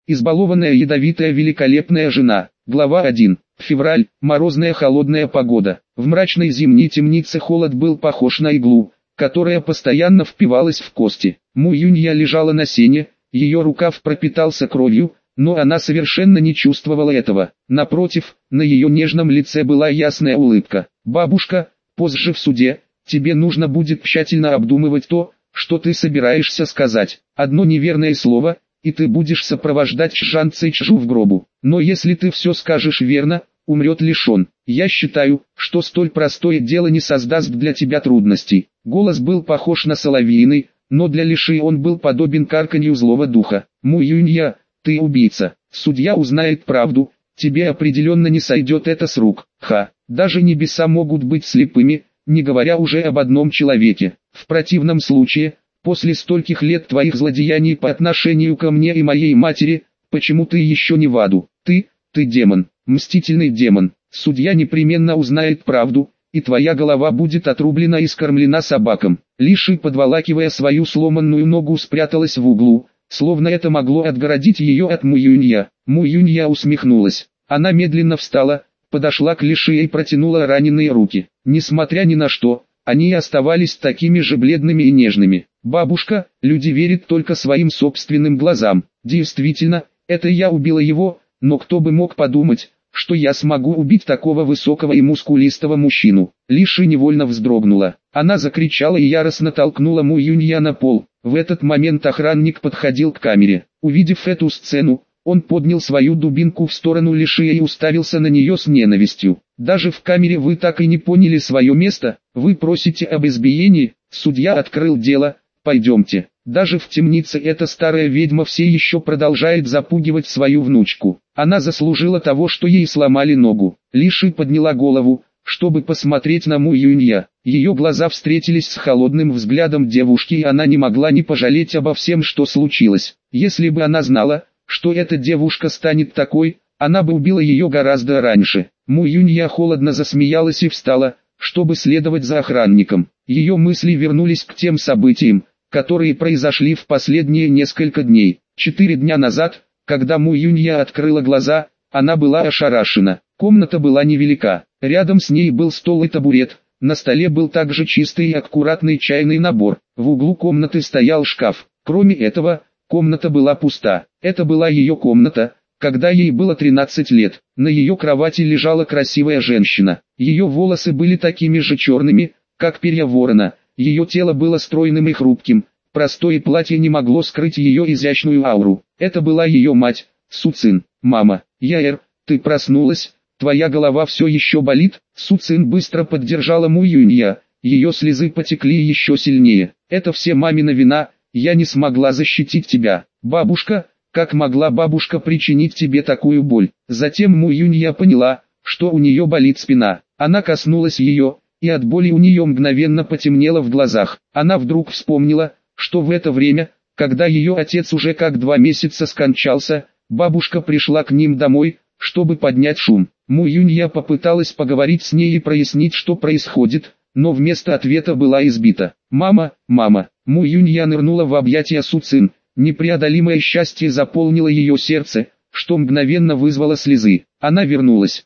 Избалованная ядовитая великолепная жена. Глава 1. Февраль, морозная холодная погода. В мрачной зимней темнице холод был похож на иглу, которая постоянно впивалась в кости. Му Юнья лежала на сене, ее рукав пропитался кровью, но она совершенно не чувствовала этого. Напротив, на ее нежном лице была ясная улыбка. «Бабушка, позже в суде, тебе нужно будет тщательно обдумывать то, что ты собираешься сказать. Одно неверное слово, и ты будешь сопровождать Чжан Цэйчжу в гробу. Но если ты все скажешь верно, умрет лишь он. Я считаю, что столь простое дело не создаст для тебя трудностей». Голос был похож на соловьиный, но для Лиши он был подобен карканью злого духа. «Му Юнья, ты убийца. Судья узнает правду, тебе определенно не сойдет это с рук. Даже небеса могут быть слепыми, не говоря уже об одном человеке. В противном случае, после стольких лет твоих злодеяний по отношению ко мне и моей матери, почему ты еще не в аду? Ты демон, мстительный демон. Судья непременно узнает правду, и твоя голова будет отрублена и скормлена собакам». Лиши, подволакивая свою сломанную ногу, спряталась в углу, словно это могло отгородить ее от Му Юнья. Му Юнья усмехнулась. Она медленно встала, подошла к Лиши и протянула раненые руки. Несмотря ни на что, они оставались такими же бледными и нежными. «Бабушка, люди верят только своим собственным глазам. Действительно, это я убила его, но кто бы мог подумать, что я смогу убить такого высокого и мускулистого мужчину». Лиши невольно вздрогнула. Она закричала и яростно толкнула Му Юнья на пол. В этот момент охранник подходил к камере. Увидев эту сцену, он поднял свою дубинку в сторону Лиши и уставился на нее с ненавистью. «Даже в камере вы так и не поняли свое место, вы просите об избиении?» Судья открыл дело. «Пойдемте». Даже в темнице эта старая ведьма все еще продолжает запугивать свою внучку. Она заслужила того, что ей сломали ногу. Лиши подняла голову, чтобы посмотреть на Му Юнья. Ее глаза встретились с холодным взглядом девушки, и она не могла не пожалеть обо всем, что случилось. Если бы она знала, что эта девушка станет такой, она бы убила ее гораздо раньше. Му Юнья холодно засмеялась и встала, чтобы следовать за охранником. Ее мысли вернулись к тем событиям, которые произошли в последние несколько дней. 4 дня назад, когда Му Юнья открыла глаза, она была ошарашена. Комната была невелика. Рядом с ней был стол и табурет. На столе был также чистый и аккуратный чайный набор. В углу комнаты стоял шкаф. Кроме этого, комната была пуста. Это была ее комната, когда ей было 13 лет. На ее кровати лежала красивая женщина. Ее волосы были такими же черными, как перья ворона. Ее тело было стройным и хрупким. Простое платье не могло скрыть ее изящную ауру. Это была ее мать, Су Цин. «Мама, Яэр, ты проснулась? Твоя голова все еще болит?» Су Цин быстро поддержала Му Юнья. Ее слезы потекли еще сильнее. «Это все мамина вина, я не смогла защитить тебя. Бабушка, как могла бабушка причинить тебе такую боль?» Затем Му Юнья поняла, что у нее болит спина. Она коснулась ее, и от боли у нее мгновенно потемнело в глазах. Она вдруг вспомнила, что в это время, когда ее отец уже как 2 месяца скончался, бабушка пришла к ним домой, чтобы поднять шум. Му Юнья попыталась поговорить с ней и прояснить, что происходит, но вместо ответа была избита. «Мама, мама!» Му Юнья нырнула в объятия Су Цин. Непреодолимое счастье заполнило ее сердце, что мгновенно вызвало слезы. Она вернулась,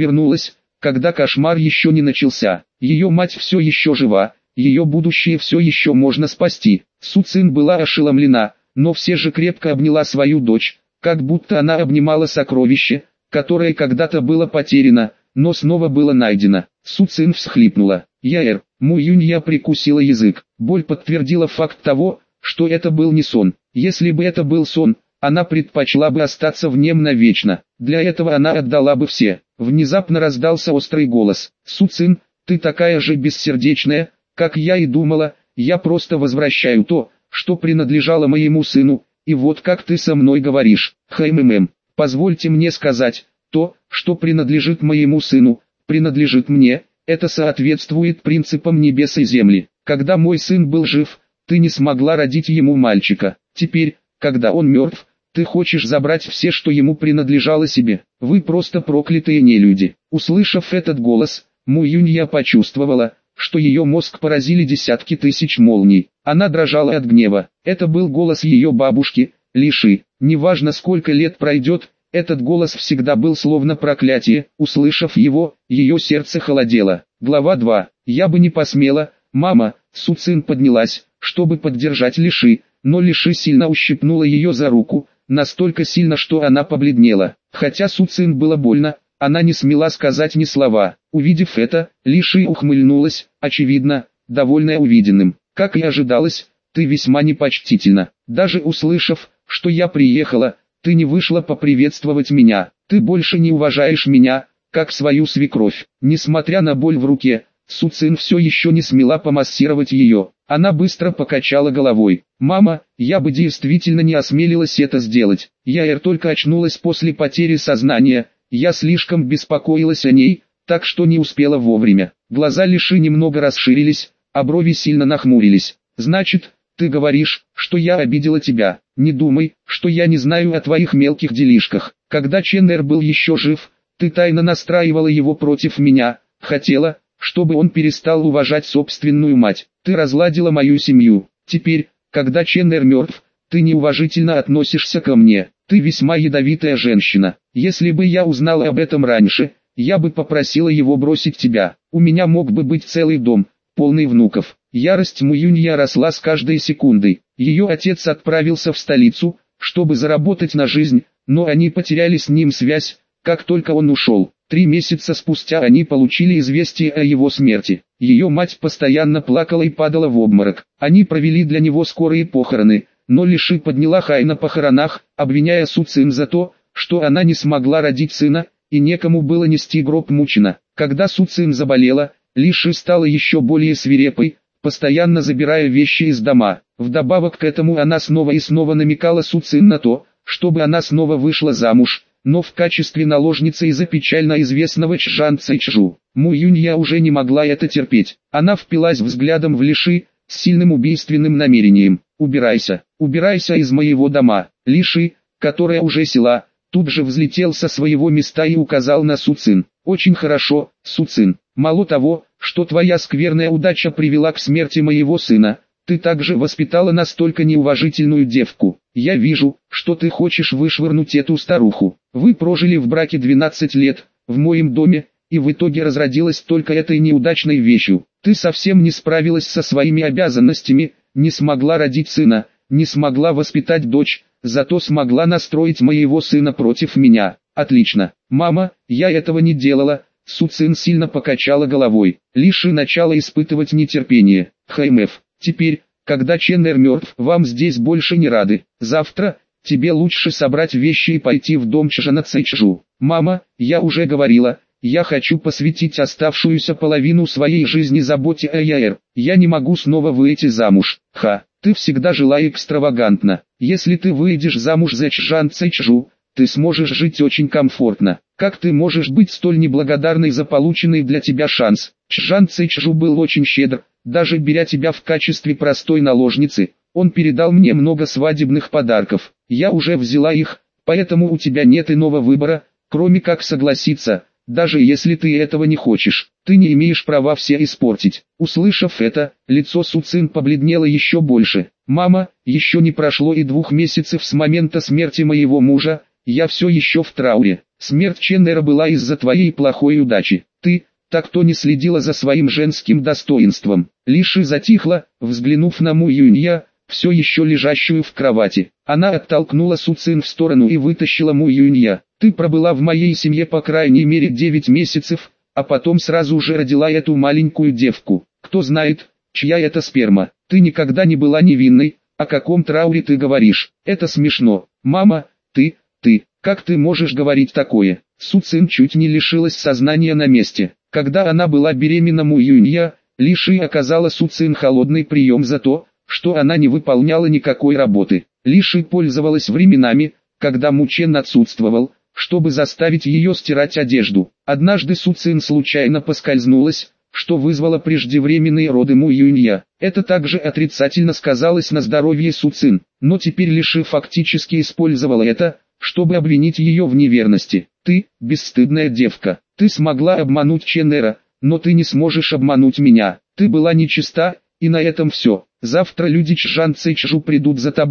когда кошмар еще не начался. Ее мать все еще жива, ее будущее все еще можно спасти. Су Цин была ошеломлена, но все же крепко обняла свою дочь, как будто она обнимала сокровище, которое когда-то было потеряно, но снова было найдено. Су Цин всхлипнула. «Яэр». Му Юнья прикусила язык. Боль подтвердила факт того, что это был не сон. Если бы это был сон, она предпочла бы остаться в нем навечно. Для этого она отдала бы все. Внезапно раздался острый голос. «Су Цин, ты такая же бессердечная, как я и думала. Я просто возвращаю то, что принадлежало моему сыну, и вот как ты со мной говоришь. Позвольте мне сказать, то, что принадлежит моему сыну, принадлежит мне. Это соответствует принципам небес и земли. Когда мой сын был жив, ты не смогла родить ему мальчика. Теперь, когда он мертв, ты хочешь забрать все, что ему принадлежало себе. Вы просто проклятые нелюди». Услышав этот голос, Му Юнья почувствовала, что ее мозг поразили десятки тысяч молний. Она дрожала от гнева. Это был голос ее бабушки, Лиши. Неважно сколько лет пройдет, этот голос всегда был словно проклятие. Услышав его, ее сердце холодело. Глава 2. Я бы не посмела, мама. Су Цин поднялась, чтобы поддержать Лиши, но Лиши сильно ущипнула ее за руку, настолько сильно, что она побледнела. Хотя Су Цин было больно, она не смела сказать ни слова. Увидев это, Лиши ухмыльнулась, очевидно, довольная увиденным. Как и ожидалось, ты весьма непочтительна. Даже услышав, что я приехала, ты не вышла поприветствовать меня. Ты больше не уважаешь меня, как свою свекровь. Несмотря на боль в руке, Су Цин все еще не смела помассировать ее. Она быстро покачала головой. «Мама, я бы действительно не осмелилась это сделать. Я только очнулась после потери сознания, я слишком беспокоилась о ней, так что не успела вовремя». Глаза Лиши немного расширились, а брови сильно нахмурились. «Значит, ты говоришь, что я обидела тебя. Не думай, что я не знаю о твоих мелких делишках. Когда Ченнер был еще жив, ты тайно настраивала его против меня, хотела, чтобы он перестал уважать собственную мать. Ты разладила мою семью. Теперь, когда Ченнер мертв, ты неуважительно относишься ко мне. Ты весьма ядовитая женщина. Если бы я узнала об этом раньше, я бы попросила его бросить тебя. У меня мог бы быть целый дом, полный внуков». Ярость Му Юнья росла с каждой секундой. Ее отец отправился в столицу, чтобы заработать на жизнь, но они потеряли с ним связь, как только он ушел. 3 месяца спустя они получили известие о его смерти. Ее мать постоянно плакала и падала в обморок. Они провели для него скорые похороны, но Лиши подняла хай на похоронах, обвиняя Су Цин за то, что она не смогла родить сына, и некому было нести гроб Мучина. Когда Су Цин заболела, Лиши стала еще более свирепой, постоянно забирая вещи из дома. Вдобавок к этому она снова и снова намекала Су Цин на то, чтобы она снова вышла замуж, но в качестве наложницы из-за печально известного Чжан Цэйчжу. Му Юнья уже не могла это терпеть. Она впилась взглядом в Лиши, с сильным убийственным намерением. «Убирайся, убирайся из моего дома». Лиши, которая уже села, тут же взлетел со своего места и указал на Су Цин. «Очень хорошо, Су Цин. Мало того, что твоя скверная удача привела к смерти моего сына, ты также воспитала настолько неуважительную девку. Я вижу, что ты хочешь вышвырнуть эту старуху. Вы прожили в браке 12 лет, в моем доме, и в итоге разродилась только этой неудачной вещью. Ты совсем не справилась со своими обязанностями, не смогла родить сына, не смогла воспитать дочь, зато смогла настроить моего сына против меня. Отлично. Мама, я этого не делала». Су Цин сильно покачала головой. Лиши начала испытывать нетерпение. «Хаймэф, теперь, когда Ченнер мертв, вам здесь больше не рады. Завтра, тебе лучше собрать вещи и пойти в дом Чжана Цэйчжу. Мама, я уже говорила, я хочу посвятить оставшуюся половину своей жизни заботе о Яэр. Я не могу снова выйти замуж. Ха, ты всегда жила экстравагантно. Если ты выйдешь замуж за Чжан Цэйчжу, ты сможешь жить очень комфортно. Как ты можешь быть столь неблагодарной за полученный для тебя шанс? Чжан Цэйчжу был очень щедр, даже беря тебя в качестве простой наложницы. Он передал мне много свадебных подарков. Я уже взяла их, поэтому у тебя нет иного выбора, кроме как согласиться, даже если ты этого не хочешь. Ты не имеешь права все испортить». Услышав это, лицо Су Цин побледнело еще больше. «Мама, еще не прошло и 2 месяцев с момента смерти моего мужа, я все еще в трауре. Смерть Ченнера была из-за твоей плохой удачи. Ты, так то не следила за своим женским достоинством». Лиши затихла, взглянув на Му Юнья, все еще лежащую в кровати. Она оттолкнула Су Цин в сторону и вытащила Му Юнья. «Ты пробыла в моей семье по крайней мере 9 месяцев, а потом сразу же родила эту маленькую девку. Кто знает, чья это сперма. Ты никогда не была невинной, о каком трауре ты говоришь? Это смешно. Мама, ты, как ты можешь говорить такое?» Су Цин чуть не лишилась сознания на месте. Когда она была беременна Му Юнья, Лиши оказала Су Цин холодный прием за то, что она не выполняла никакой работы. Лиши пользовалась временами, когда Му Чен отсутствовал, чтобы заставить ее стирать одежду. Однажды Су Цин случайно поскользнулась, что вызвало преждевременные роды Му Юнья. Это также отрицательно сказалось на здоровье Су Цин, но теперь Лиши фактически использовала это, чтобы обвинить ее в неверности. «Ты, бесстыдная девка, ты смогла обмануть Ченнера, но ты не сможешь обмануть меня. Ты была нечиста, и на этом все. Завтра люди Чжан Цэйчжу придут за тобой,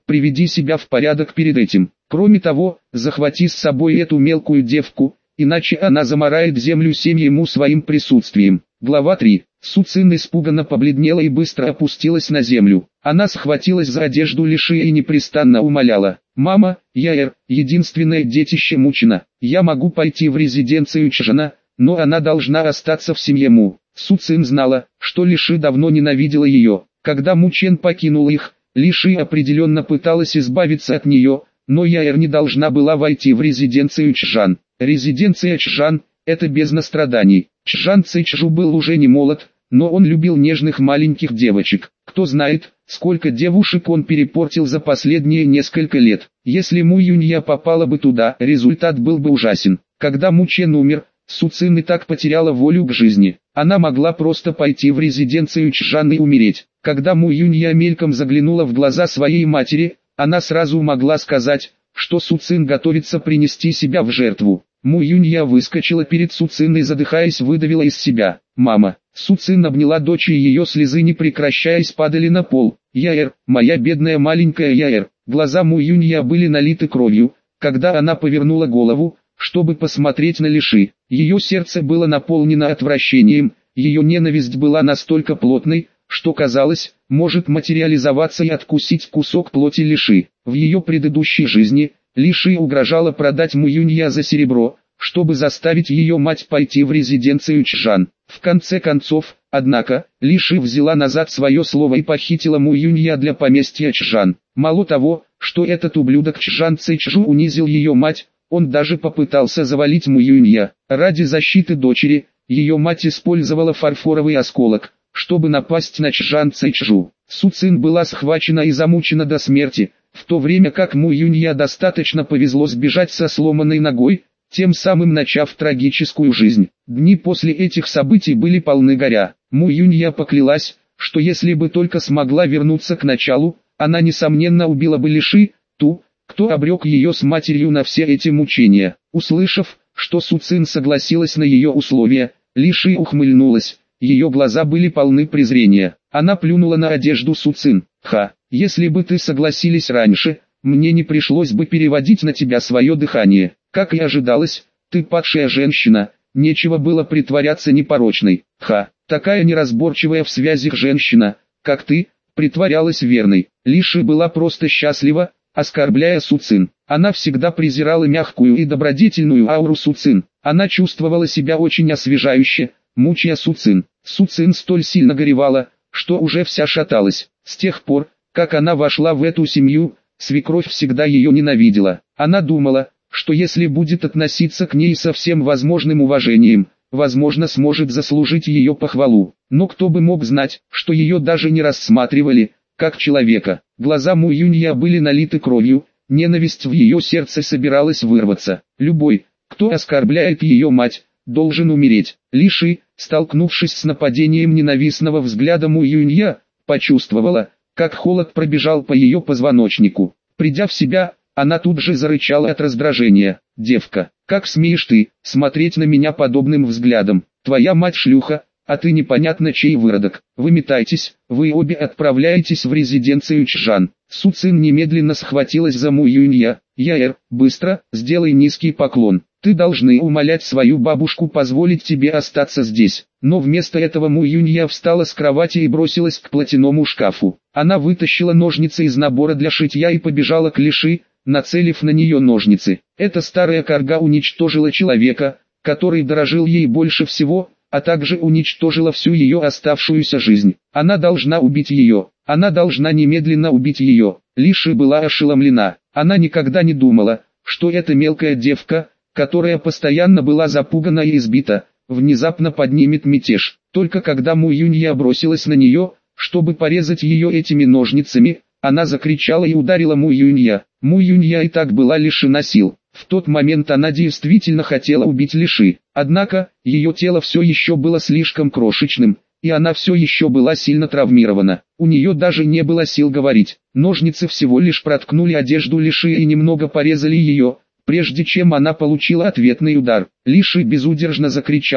приведи себя в порядок перед этим. Кроме того, захвати с собой эту мелкую девку, иначе она замарает землю семьему своим присутствием. Глава 3. Су Цин испуганно побледнела и быстро опустилась на землю. Она схватилась за одежду Лиши и непрестанно умоляла: «Мама, я единственное детище Мучина. Я могу пойти в резиденцию Чжана, но она должна остаться в семье Му». Су Цин знала, что Лиши давно ненавидела ее. Когда Му Чен покинул их, Лиши определенно пыталась избавиться от нее, но Яэр не должна была войти в резиденцию Чжан. Резиденция Чжан – это бездна страданий. Чжан Цэйчжу был уже не молод, но он любил нежных маленьких девочек. Кто знает, сколько девушек он перепортил за последние несколько лет. Если Му Юнья попала бы туда, результат был бы ужасен. Когда Му Чен умер, Су Цин и так потеряла волю к жизни. Она могла просто пойти в резиденцию Чжан и умереть. Когда Му Юнья мельком заглянула в глаза своей матери, она сразу могла сказать, что Су Цин готовится принести себя в жертву. Му Юнья выскочила перед Су Цин и, задыхаясь, выдавила из себя: «Мама». Су Цин обняла дочь, и ее слезы, не прекращаясь, падали на пол. «Яэр, моя бедная маленькая Яэр». Глаза Му Юнья были налиты кровью, когда она повернула голову, чтобы посмотреть на Лиши. Ее сердце было наполнено отвращением, ее ненависть была настолько плотной, что казалось, может материализоваться и откусить кусок плоти Лиши. В ее предыдущей жизни Лиши угрожала продать Му Юнья за серебро, чтобы заставить ее мать пойти в резиденцию Чжан. В конце концов, однако, Лиши взяла назад свое слово и похитила Му Юнья для поместья Чжан. Мало того, что этот ублюдок Чжан Цэйчжу унизил ее мать, он даже попытался завалить Му Юнья. Ради защиты дочери, ее мать использовала фарфоровый осколок, чтобы напасть на Чжан Цэйчжу. Су Цин была схвачена и замучена до смерти, в то время как Му Юнья достаточно повезло сбежать со сломанной ногой, тем самым начав трагическую жизнь. Дни после этих событий были полны горя. Му Юнья поклялась, что если бы только смогла вернуться к началу, она несомненно убила бы Лиши, ту, кто обрек ее с матерью на все эти мучения. Услышав, что Су Цин согласилась на ее условия, Лиши ухмыльнулась. Ее глаза были полны презрения. Она плюнула на одежду Су Цин. «Ха, если бы ты согласились раньше, мне не пришлось бы переводить на тебя свое дыхание. Как и ожидалось, ты падшая женщина, нечего было притворяться непорочной. Ха, такая неразборчивая в связях женщина, как ты, притворялась верной». Лиши была просто счастлива, оскорбляя Су Цин. Она всегда презирала мягкую и добродетельную ауру Су Цин. Она чувствовала себя очень освежающе, мучая Су Цин. Су Цин столь сильно горевала, что уже вся шаталась. С тех пор, как она вошла в эту семью, свекровь всегда ее ненавидела. Она думала, что если будет относиться к ней со всем возможным уважением, возможно, сможет заслужить ее похвалу. Но кто бы мог знать, что ее даже не рассматривали, как человека. Глаза Му Юнья были налиты кровью, ненависть в ее сердце собиралась вырваться. Любой, кто оскорбляет ее мать, должен умереть. Лиши, столкнувшись с нападением ненавистного взгляда Му Юнья, почувствовала, как холод пробежал по ее позвоночнику. Придя в себя, она тут же зарычала от раздражения. «Девка, как смеешь ты смотреть на меня подобным взглядом? Твоя мать шлюха, а ты непонятно чей выродок. Выметайтесь, вы обе отправляетесь в резиденцию Чжан». Су Цин немедленно схватилась за Му Юнья. «Яэр, быстро, сделай низкий поклон. Ты должны умолять свою бабушку позволить тебе остаться здесь». Но вместо этого Му Юнья встала с кровати и бросилась к платяному шкафу. Она вытащила ножницы из набора для шитья и побежала к Лиши, нацелив на нее ножницы. Эта старая карга уничтожила человека, который дорожил ей больше всего, а также уничтожила всю ее оставшуюся жизнь. Она должна убить ее. Она должна немедленно убить ее. Лиши была ошеломлена. Она никогда не думала, что эта мелкая девка, которая постоянно была запугана и избита, внезапно поднимет мятеж. Только когда Му Юнья бросилась на нее, чтобы порезать ее этими ножницами, она закричала и ударила Му Юнья. Му Юнья и так была лишена сил. В тот момент она действительно хотела убить Лиши. Однако, ее тело все еще было слишком крошечным, и она все еще была сильно травмирована. У нее даже не было сил говорить. Ножницы всего лишь проткнули одежду Лиши и немного порезали ее, прежде чем она получила ответный удар. Лиши безудержно закричала,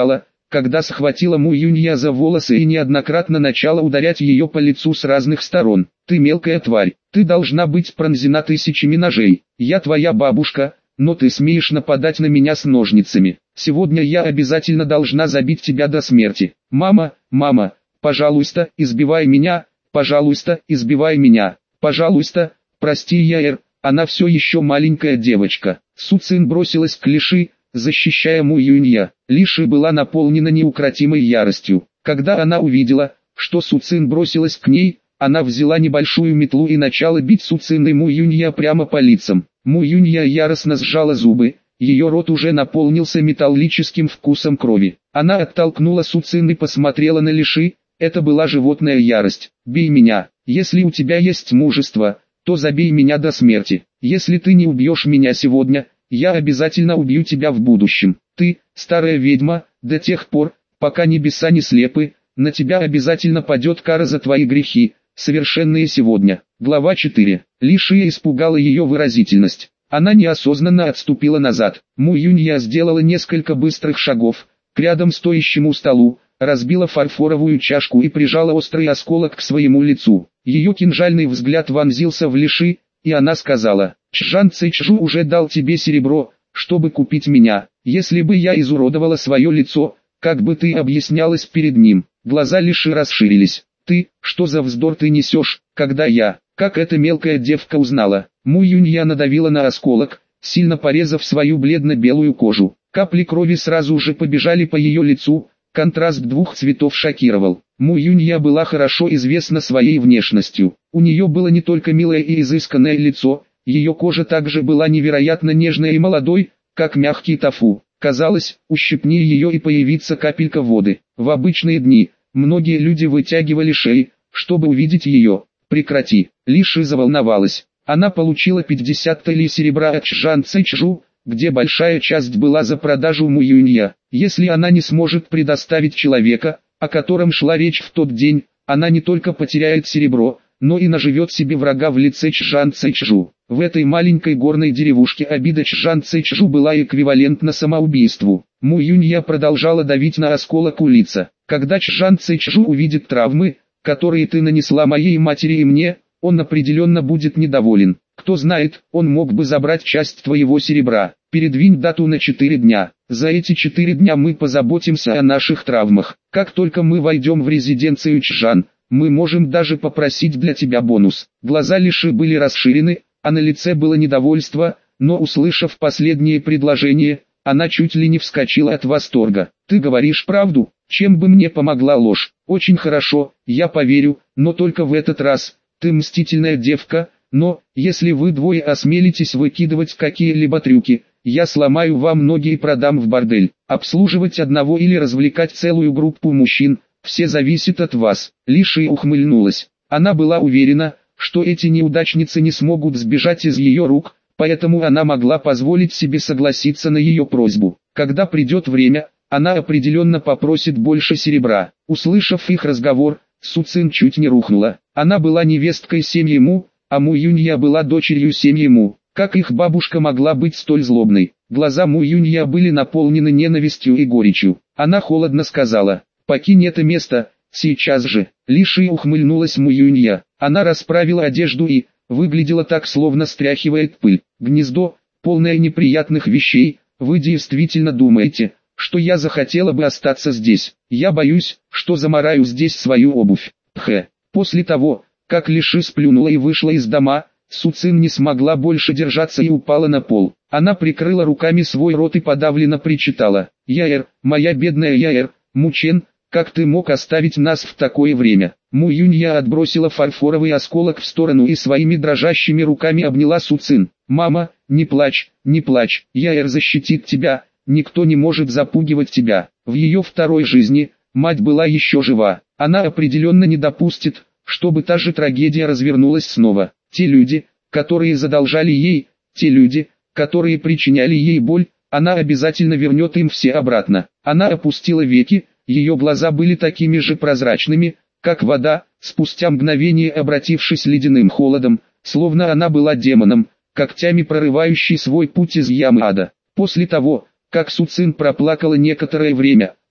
когда схватила Му Юнья за волосы и неоднократно начала ударять ее по лицу с разных сторон. «Ты мелкая тварь, ты должна быть пронзена тысячами ножей. Я твоя бабушка, но ты смеешь нападать на меня с ножницами. Сегодня я обязательно должна забить тебя до смерти. Мама, мама, пожалуйста, избивай меня, пожалуйста, избивай меня, пожалуйста, прости Яэр, она все еще маленькая девочка». Су Цин бросилась к Ли Ши, защищая Му Юнья. Ли Ши была наполнена неукротимой яростью. Когда она увидела, что Су Цин бросилась к ней, она взяла небольшую метлу и начала бить Су Цин и Му Юнья прямо по лицам. Му Юнья яростно сжала зубы, ее рот уже наполнился металлическим вкусом крови. Она оттолкнула Су Цин и посмотрела на Ли Ши. Это была животная ярость. «Бей меня, если у тебя есть мужество, то забей меня до смерти. Если ты не убьешь меня сегодня, я обязательно убью тебя в будущем. Ты, старая ведьма, до тех пор, пока небеса не слепы, на тебя обязательно падет кара за твои грехи, совершенные сегодня». Глава 4. Ли Ши испугала ее выразительность. Она неосознанно отступила назад. Му Юнья сделала несколько быстрых шагов к рядом стоящему столу, разбила фарфоровую чашку и прижала острый осколок к своему лицу. Ее кинжальный взгляд вонзился в Ли Ши, и она сказала: «Чжан Цэйчжу уже дал тебе серебро, чтобы купить меня. Если бы я изуродовала свое лицо, как бы ты объяснялась перед ним?» Глаза Ли Ши расширились. «Ты, что за вздор ты несешь, когда я, как эта мелкая девка узнала?» Му Юнья надавила на осколок, сильно порезав свою бледно-белую кожу. Капли крови сразу же побежали по ее лицу, контраст двух цветов шокировал. Му Юнья была хорошо известна своей внешностью. У нее было не только милое и изысканное лицо, ее кожа также была невероятно нежной и молодой, как мягкий тофу. Казалось, ущипни ее и появится капелька воды. В обычные дни, многие люди вытягивали шеи, чтобы увидеть ее. «Прекрати!» Ли Ши заволновалась. Она получила 50 талий серебра от Чжан Цэйчжу, где большая часть была за продажу Му Юнья. Если она не сможет предоставить человека, о котором шла речь в тот день, она не только потеряет серебро, но и наживет себе врага в лице Чжан Цэйчжу. В этой маленькой горной деревушке обида Чжан Цэйчжу была эквивалентна самоубийству. Му Юнья продолжала давить на осколок у лица. «Когда Чжан Цэйчжу увидит травмы, которые ты нанесла моей матери и мне, он определенно будет недоволен. Кто знает, он мог бы забрать часть твоего серебра. Передвинь дату на 4 дня. За эти 4 дня мы позаботимся о наших травмах. Как только мы войдем в резиденцию Чжан, мы можем даже попросить для тебя бонус». Глаза Ли Ши были расширены, а на лице было недовольство, но услышав последнее предложение, она чуть ли не вскочила от восторга. «Ты говоришь правду? Чем бы мне помогла ложь? Очень хорошо, я поверю, но только в этот раз. Ты мстительная девка, но, если вы двое осмелитесь выкидывать какие-либо трюки, я сломаю вам ноги и продам в бордель. Обслуживать одного или развлекать целую группу мужчин, все зависит от вас». Ли Ши ухмыльнулась. Она была уверена, что эти неудачницы не смогут сбежать из ее рук, поэтому она могла позволить себе согласиться на ее просьбу. Когда придет время, она определенно попросит больше серебра. Услышав их разговор, Су Цин чуть не рухнула. Она была невесткой семьи Му, а Му Юнья была дочерью семьи Му. Как их бабушка могла быть столь злобной? Глаза Му Юнья были наполнены ненавистью и горечью. Она холодно сказала: «Покинь это место, сейчас же». Ли Ши ухмыльнулась Му Юнья. Она расправила одежду и выглядела так, словно стряхивает пыль. «Гнездо, полное неприятных вещей. Вы действительно думаете, что я захотела бы остаться здесь? Я боюсь, что замараю здесь свою обувь». После того, как Ли Ши сплюнула и вышла из дома, Су Цин не смогла больше держаться и упала на пол. Она прикрыла руками свой рот и подавленно причитала: «Яэр, моя бедная Яэр, Мучен, как ты мог оставить нас в такое время?» Му Юнья отбросила фарфоровый осколок в сторону и своими дрожащими руками обняла Су Цин. «Мама, не плачь, Яэр защитит тебя, никто не может запугивать тебя». В ее второй жизни, мать была еще жива. Она определенно не допустит, чтобы та же трагедия развернулась снова. Те люди, которые задолжали ей, те люди, которые причиняли ей боль, она обязательно вернет им все обратно. Она опустила веки, ее глаза были такими же прозрачными, как вода, спустя мгновение обратившись ледяным холодом, словно она была демоном, когтями прорывающий свой путь из ямы ада. После того, как Су Цин проплакала некоторое время,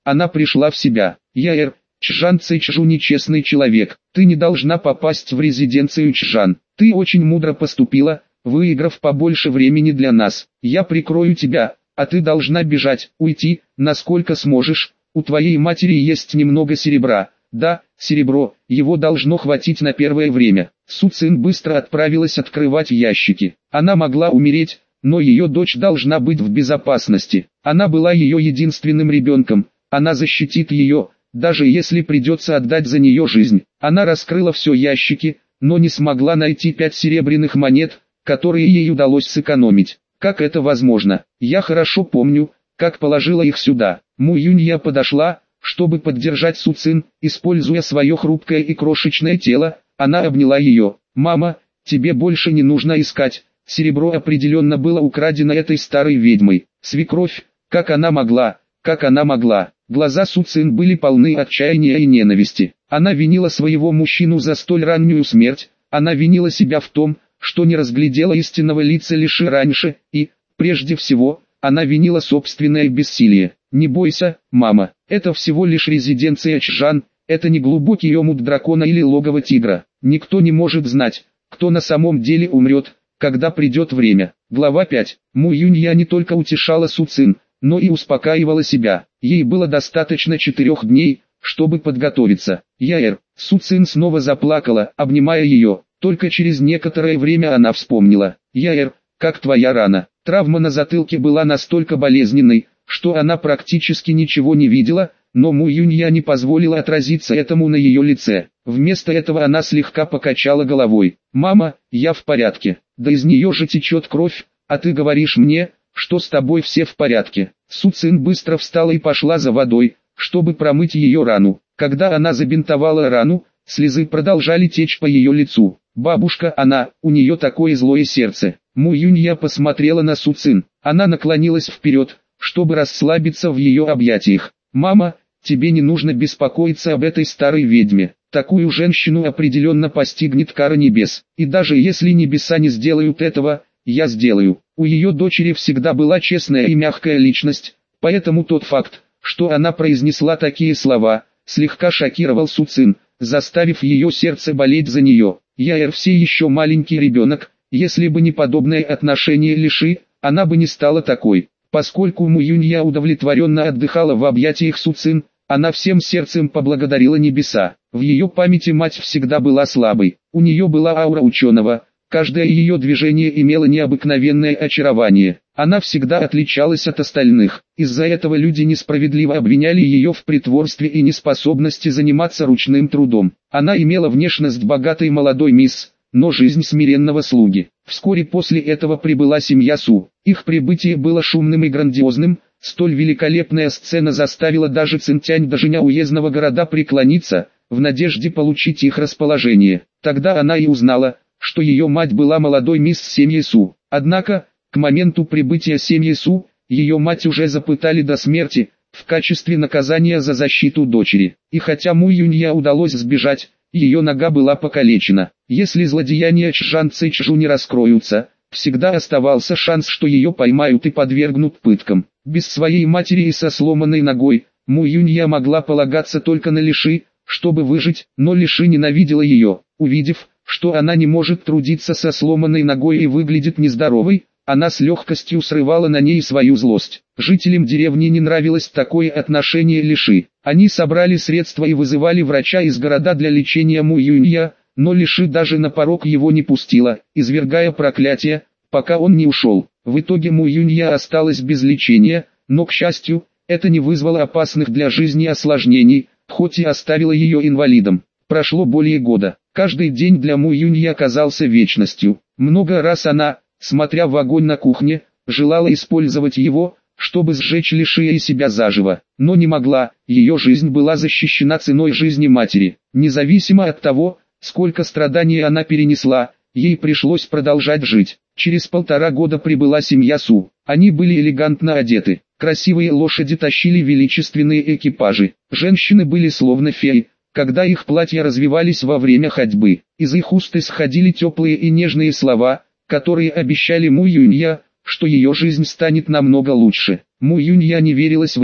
она пришла в себя. Яэр, Чжан Цэйчжу нечестный человек, ты не должна попасть в резиденцию Чжан. Ты очень мудро поступила, выиграв побольше времени для нас. Я прикрою тебя, а ты должна бежать, уйти, насколько сможешь. У твоей матери есть немного серебра. Да, серебро, его должно хватить на первое время. Су Цин быстро отправилась открывать ящики. Она могла умереть, но ее дочь должна быть в безопасности. Она была ее единственным ребенком. Она защитит ее, даже если придется отдать за нее жизнь. Она раскрыла все ящики, но не смогла найти 5 серебряных монет, которые ей удалось сэкономить. Как это возможно? Я хорошо помню, как положила их сюда. Му Юнья подошла, чтобы поддержать Су Цин, используя свое хрупкое и крошечное тело, она обняла ее. «Мама, тебе больше не нужно искать, серебро определенно было украдено этой старой ведьмой. Свекровь, как она могла, как она могла». Глаза Су Цин были полны отчаяния и ненависти. Она винила своего мужчину за столь раннюю смерть, она винила себя в том, что не разглядела истинного лица Лиши раньше, и, прежде всего, она винила собственное бессилие. «Не бойся, мама, это всего лишь резиденция Чжан, это не глубокий омут дракона или логово тигра. Никто не может знать, кто на самом деле умрет, когда придет время». Глава 5. Му Юнья не только утешала Су Цин, но и успокаивала себя. Ей было достаточно 4 дней, чтобы подготовиться. Яэр, Су Цин снова заплакала, обнимая ее. Только через некоторое время она вспомнила. «Яэр, как твоя рана?» Травма на затылке была настолько болезненной, что она практически ничего не видела, но Му Юнья не позволила отразиться этому на ее лице. Вместо этого она слегка покачала головой. «Мама, я в порядке. Да из нее же течет кровь, а ты говоришь мне, что с тобой все в порядке». Су Цин быстро встала и пошла за водой, чтобы промыть ее рану. Когда она забинтовала рану, слезы продолжали течь по ее лицу. «Бабушка, у нее такое злое сердце». Му Юнья посмотрела на Су Цин. Она наклонилась вперед, чтобы расслабиться в ее объятиях. «Мама, тебе не нужно беспокоиться об этой старой ведьме. Такую женщину определенно постигнет кара небес. И даже если небеса не сделают этого, я сделаю». У ее дочери всегда была честная и мягкая личность, поэтому тот факт, что она произнесла такие слова, слегка шокировал Су Цин, заставив ее сердце болеть за нее. Яэр все еще маленький ребенок, если бы не подобное отношение Лиши, она бы не стала такой. Поскольку Му Юнья удовлетворенно отдыхала в объятиях Су Цин, она всем сердцем поблагодарила небеса. В ее памяти мать всегда была слабой, у нее была аура ученого, каждое ее движение имело необыкновенное очарование. Она всегда отличалась от остальных. Из-за этого люди несправедливо обвиняли ее в притворстве и неспособности заниматься ручным трудом. Она имела внешность богатой молодой мисс, но жизнь смиренного слуги. Вскоре после этого прибыла семья Су. Их прибытие было шумным и грандиозным. Столь великолепная сцена заставила даже Цинтянь Дажиня уездного города преклониться, в надежде получить их расположение. Тогда она и узнала, что ее мать была молодой мисс семьи Су. Однако, к моменту прибытия семьи Су, ее мать уже запытали до смерти, в качестве наказания за защиту дочери. И хотя Му Юнья удалось сбежать, ее нога была покалечена. Если злодеяния Чжан Цэйчжу не раскроются, всегда оставался шанс, что ее поймают и подвергнут пыткам. Без своей матери и со сломанной ногой, Му Юнья могла полагаться только на Лиши, чтобы выжить, но Лиши ненавидела ее. Увидев, что она не может трудиться со сломанной ногой и выглядит нездоровой, она с легкостью срывала на ней свою злость. Жителям деревни не нравилось такое отношение Лиши. Они собрали средства и вызывали врача из города для лечения Му Юнья, но Лиши даже на порог его не пустила, извергая проклятие, пока он не ушел. В итоге Му Юнья осталась без лечения, но, к счастью, это не вызвало опасных для жизни осложнений, хоть и оставило ее инвалидом. Прошло более года. Каждый день для Му Юнья оказался вечностью. Много раз она, смотря в огонь на кухне, желала использовать его, чтобы сжечь Лиши и себя заживо, но не могла. Ее жизнь была защищена ценой жизни матери. Независимо от того, сколько страданий она перенесла, ей пришлось продолжать жить. Через 1,5 года прибыла семья Су. Они были элегантно одеты. Красивые лошади тащили величественные экипажи. Женщины были словно феи, когда их платья развивались во время ходьбы. Из их уст исходили теплые и нежные слова, которые обещали Му Юнья, что ее жизнь станет намного лучше. Му Юнья не верилась в это.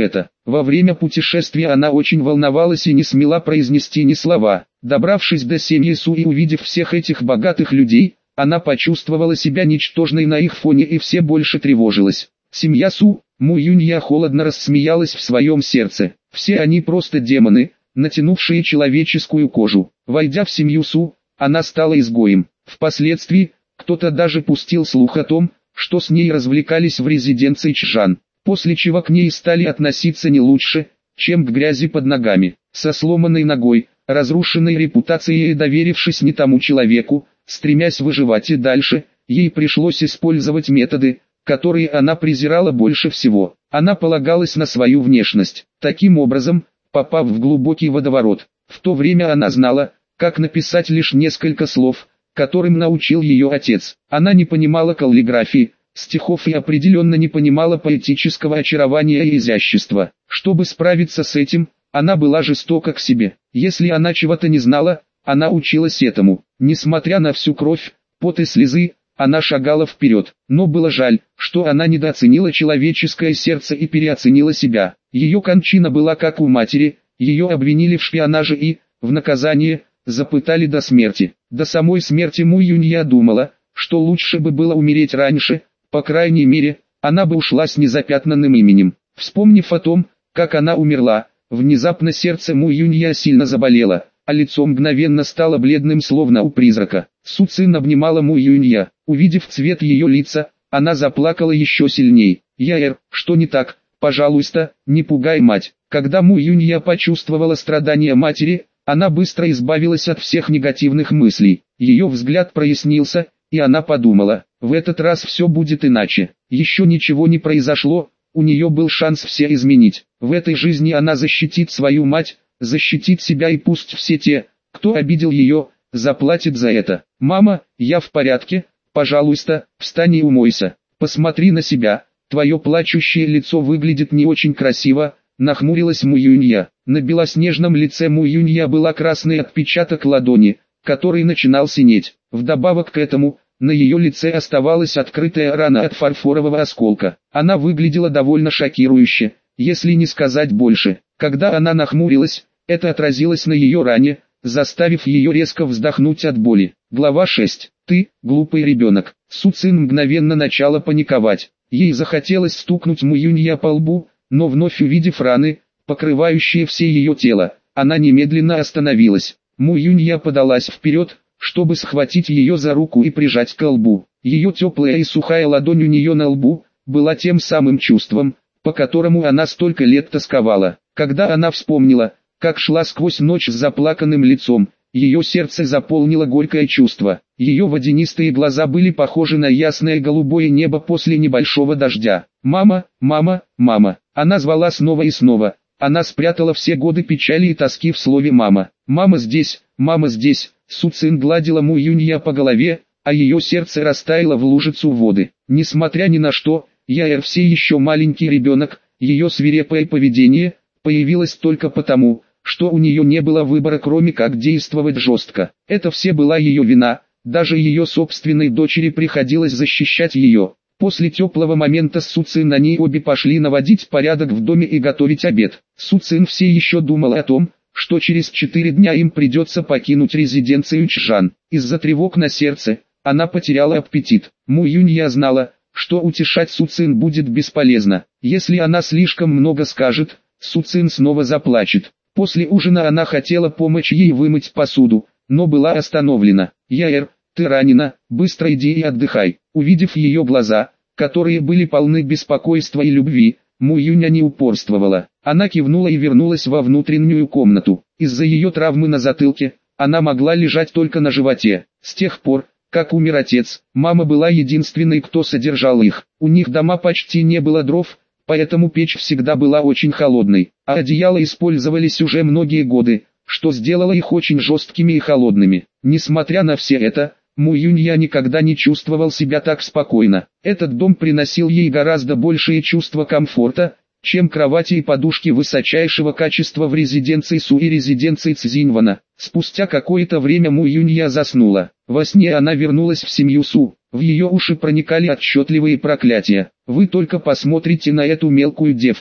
Во время путешествия она очень волновалась и не смела произнести ни слова. Добравшись до семьи Су и увидев всех этих богатых людей, она почувствовала себя ничтожной на их фоне и все больше тревожилась. Семья Су, Му Юнья холодно рассмеялась в своем сердце. Все они просто демоны, натянувшие человеческую кожу. Войдя в семью Су, она стала изгоем. Впоследствии, кто-то даже пустил слух о том, что с ней развлекались в резиденции Чжан, после чего к ней стали относиться не лучше, чем к грязи под ногами. Со сломанной ногой, разрушенной репутацией и доверившись не тому человеку, стремясь выживать и дальше, ей пришлось использовать методы, которые она презирала больше всего. Она полагалась на свою внешность. Таким образом, попав в глубокий водоворот, в то время она знала, как написать лишь несколько слов, которым научил ее отец. Она не понимала каллиграфии, стихов и определенно не понимала поэтического очарования и изящества. Чтобы справиться с этим, она была жестока к себе. Если она чего-то не знала, она училась этому. Несмотря на всю кровь, пот и слезы, она шагала вперед. Но было жаль, что она недооценила человеческое сердце и переоценила себя. Ее кончина была как у матери, ее обвинили в шпионаже и, в наказание, запытали до смерти. До самой смерти Му Юнья думала, что лучше бы было умереть раньше, по крайней мере, она бы ушла с незапятнанным именем. Вспомнив о том, как она умерла, внезапно сердце Му Юнья сильно заболело, а лицо мгновенно стало бледным словно у призрака. Су Цин обнимала Му Юнья. Увидев цвет ее лица, она заплакала еще сильней. «Яэр, что не так? Пожалуйста, не пугай мать». Когда Му Юнья почувствовала страдания матери, она быстро избавилась от всех негативных мыслей. Ее взгляд прояснился, и она подумала, в этот раз все будет иначе. Еще ничего не произошло, у нее был шанс все изменить. В этой жизни она защитит свою мать, защитит себя, и пусть все те, кто обидел ее, заплатит за это. «Мама, я в порядке, пожалуйста, встань и умойся. Посмотри на себя, твое плачущее лицо выглядит не очень красиво», нахмурилась Му Юнья. На белоснежном лице Му Юнья была красный отпечаток ладони, который начинал синеть. Вдобавок к этому, на ее лице оставалась открытая рана от фарфорового осколка. Она выглядела довольно шокирующе, если не сказать больше. Когда она нахмурилась, это отразилось на ее ране, заставив ее резко вздохнуть от боли. Глава 6. «Ты, глупый ребенок». Су Цин мгновенно начала паниковать. Ей захотелось стукнуть Му Юнья по лбу, но вновь увидев раны, покрывающие все ее тело, она немедленно остановилась. Му Юнья подалась вперед, чтобы схватить ее за руку и прижать к лбу. Ее теплая и сухая ладонь у нее на лбу была тем самым чувством, по которому она столько лет тосковала. Когда она вспомнила, как шла сквозь ночь с заплаканным лицом, ее сердце заполнило горькое чувство. Ее водянистые глаза были похожи на ясное голубое небо после небольшого дождя. «Мама, мама, мама». Она звала снова и снова. Она спрятала все годы печали и тоски в слове «мама». «Мама здесь, мама здесь». Су Цин гладила Му Юнья по голове, а ее сердце растаяло в лужицу воды. Несмотря ни на что, Яэр все еще маленький ребенок, ее свирепое поведение появилось только потому, что у нее не было выбора, кроме как действовать жестко. Это все была ее вина, даже ее собственной дочери приходилось защищать ее. После теплого момента с Су Цин они обе пошли наводить порядок в доме и готовить обед. Су Цин все еще думала о том, что через 4 дня им придется покинуть резиденцию Чжан. Из-за тревог на сердце, она потеряла аппетит. Му Юнья знала, что утешать Су Цин будет бесполезно. Если она слишком много скажет, Су Цин снова заплачет. После ужина она хотела помочь ей вымыть посуду, но была остановлена. «Яэр, ты ранена, быстро иди и отдыхай». Увидев ее глаза, которые были полны беспокойства и любви, Му Юнья не упорствовала. Она кивнула и вернулась во внутреннюю комнату. Из-за ее травмы на затылке, она могла лежать только на животе. С тех пор, как умер отец, мама была единственной, кто содержал их. У них дома почти не было дров, поэтому печь всегда была очень холодной, а одеяла использовались уже многие годы, что сделало их очень жесткими и холодными. Несмотря на все это, Му Юнья никогда не чувствовал себя так спокойно. Этот дом приносил ей гораздо большее чувство комфорта, чем кровати и подушки высочайшего качества в резиденции Су и резиденции Цзиньвана. Спустя какое-то время Му Юнья заснула. Во сне она вернулась в семью Су. В ее уши проникали отчетливые проклятия. «Вы только посмотрите на эту мелкую девку.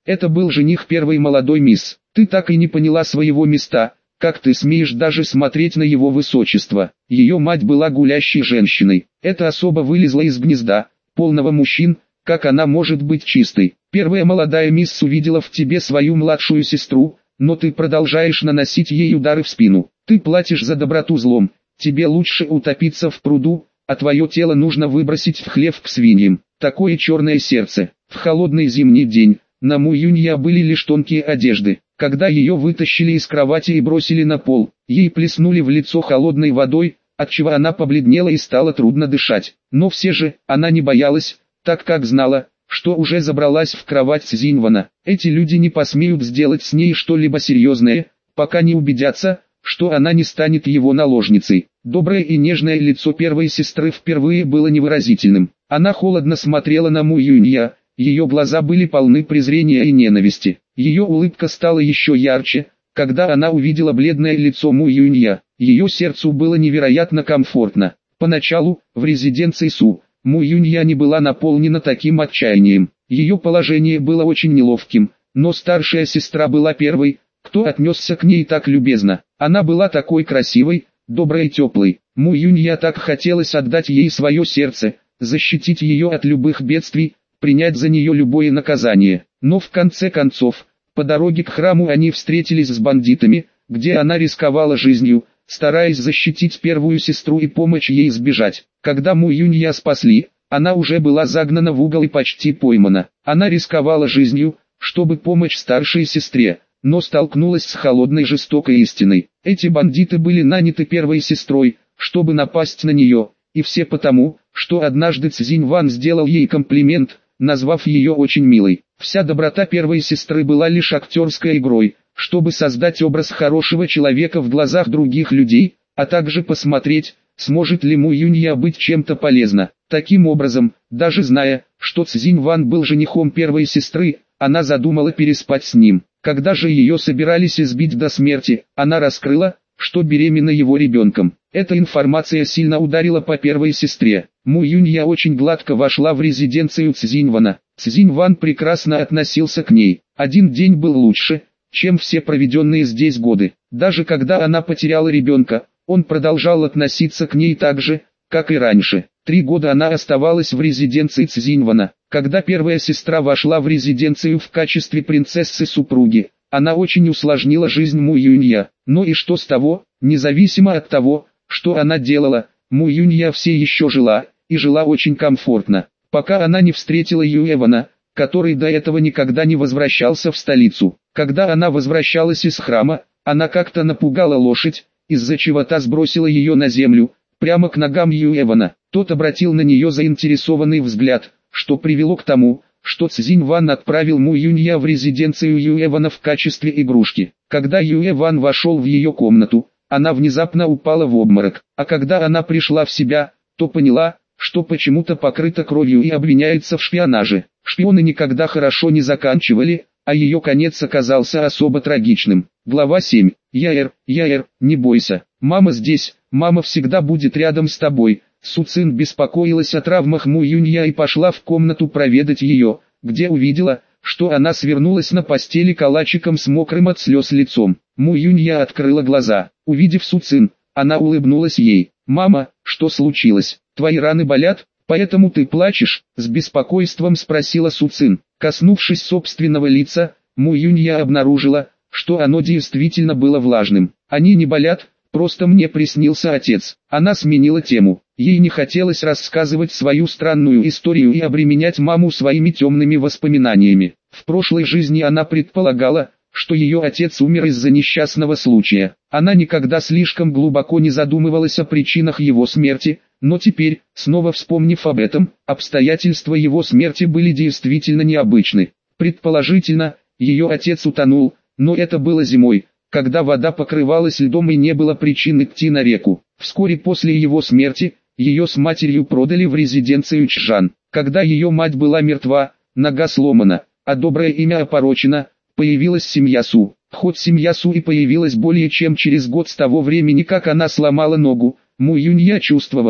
Это был жених первой молодой мисс. Ты так и не поняла своего места. Как ты смеешь даже смотреть на его высочество? Ее мать была гулящей женщиной. Эта особа вылезла из гнезда, полного мужчин. Как она может быть чистой? Первая молодая мисс увидела в тебе свою младшую сестру, но ты продолжаешь наносить ей удары в спину. Ты платишь за доброту злом. Тебе лучше утопиться в пруду, а твое тело нужно выбросить в хлев к свиньям. Такое черное сердце. В холодный зимний день на Му Юнья были лишь тонкие одежды. Когда ее вытащили из кровати и бросили на пол, ей плеснули в лицо холодной водой, отчего она побледнела и стало трудно дышать. Но все же, она не боялась, так как знала, что уже забралась в кровать Цзиньвана. Эти люди не посмеют сделать с ней что-либо серьезное, пока не убедятся, что она не станет его наложницей. Доброе и нежное лицо первой сестры впервые было невыразительным. Она холодно смотрела на Му Юнья, ее глаза были полны презрения и ненависти. Ее улыбка стала еще ярче, когда она увидела бледное лицо Му Юнья. Ее сердцу было невероятно комфортно. Поначалу, в резиденции Су, Му Юнья не была наполнена таким отчаянием. Ее положение было очень неловким, но старшая сестра была первой, кто отнесся к ней так любезно. Она была такой красивой, доброй и теплой. Му Юнья так хотелось отдать ей свое сердце, защитить ее от любых бедствий, принять за нее любое наказание. Но в конце концов, по дороге к храму они встретились с бандитами, где она рисковала жизнью, стараясь защитить первую сестру и помочь ей сбежать. Когда Му Юнья спасли, она уже была загнана в угол и почти поймана. Она рисковала жизнью, чтобы помочь старшей сестре, но столкнулась с холодной жестокой истиной. Эти бандиты были наняты первой сестрой, чтобы напасть на нее, и все потому, что однажды Цзиньван сделал ей комплимент, назвав ее очень милой. Вся доброта первой сестры была лишь актерской игрой, чтобы создать образ хорошего человека в глазах других людей, а также посмотреть, сможет ли Му Юнья быть чем-то полезна. Таким образом, даже зная, что Цзиньван был женихом первой сестры, она задумала переспать с ним. Когда же ее собирались избить до смерти, она раскрыла, что беременна его ребенком. Эта информация сильно ударила по первой сестре. Му Юнья очень гладко вошла в резиденцию Цзиньвана. Цзиньван прекрасно относился к ней. Один день был лучше, чем все проведенные здесь годы. Даже когда она потеряла ребенка, он продолжал относиться к ней так же, как и раньше. 3 года она оставалась в резиденции Цзиньвана. Когда первая сестра вошла в резиденцию в качестве принцессы-супруги, она очень усложнила жизнь Му Юнья. Но и что с того, независимо от того, что она делала, Му Юнья все еще жила, и жила очень комфортно, пока она не встретила Юэвана, который до этого никогда не возвращался в столицу. Когда она возвращалась из храма, она как-то напугала лошадь, из-за чего та сбросила ее на землю, прямо к ногам Юэвана. Тот обратил на нее заинтересованный взгляд, что привело к тому, что Цзиньван отправил Му Юнья в резиденцию Юэвана в качестве игрушки. Когда Юэван вошел в ее комнату, она внезапно упала в обморок, а когда она пришла в себя, то поняла, что почему-то покрыта кровью и обвиняется в шпионаже. Шпионы никогда хорошо не заканчивали, а ее конец оказался особо трагичным. Глава 7. Яэр, не бойся, мама здесь, мама всегда будет рядом с тобой. Су Цин беспокоилась о травмах Му Юнья и пошла в комнату проведать ее, где увидела, что она свернулась на постели калачиком с мокрым от слез лицом. Му Юнья открыла глаза. Увидев Су Цин, она улыбнулась ей. «Мама, что случилось? Твои раны болят, поэтому ты плачешь?» С беспокойством спросила Су Цин. Коснувшись собственного лица, Му Юнья обнаружила, что оно действительно было влажным. «Они не болят, просто мне приснился отец». Она сменила тему. Ей не хотелось рассказывать свою странную историю и обременять маму своими темными воспоминаниями. В прошлой жизни она предполагала, что ее отец умер из-за несчастного случая. Она никогда слишком глубоко не задумывалась о причинах его смерти, но теперь, снова вспомнив об этом, обстоятельства его смерти были действительно необычны. Предположительно, ее отец утонул, но это было зимой, когда вода покрывалась льдом и не было причин идти на реку. Вскоре после его смерти, ее с матерью продали в резиденцию Чжан. Когда ее мать была мертва, нога сломана, а доброе имя опорочено, появилась семья Су. Хоть семья Су и появилась более чем через год с того времени, как она сломала ногу, Му Юнья чувствовала,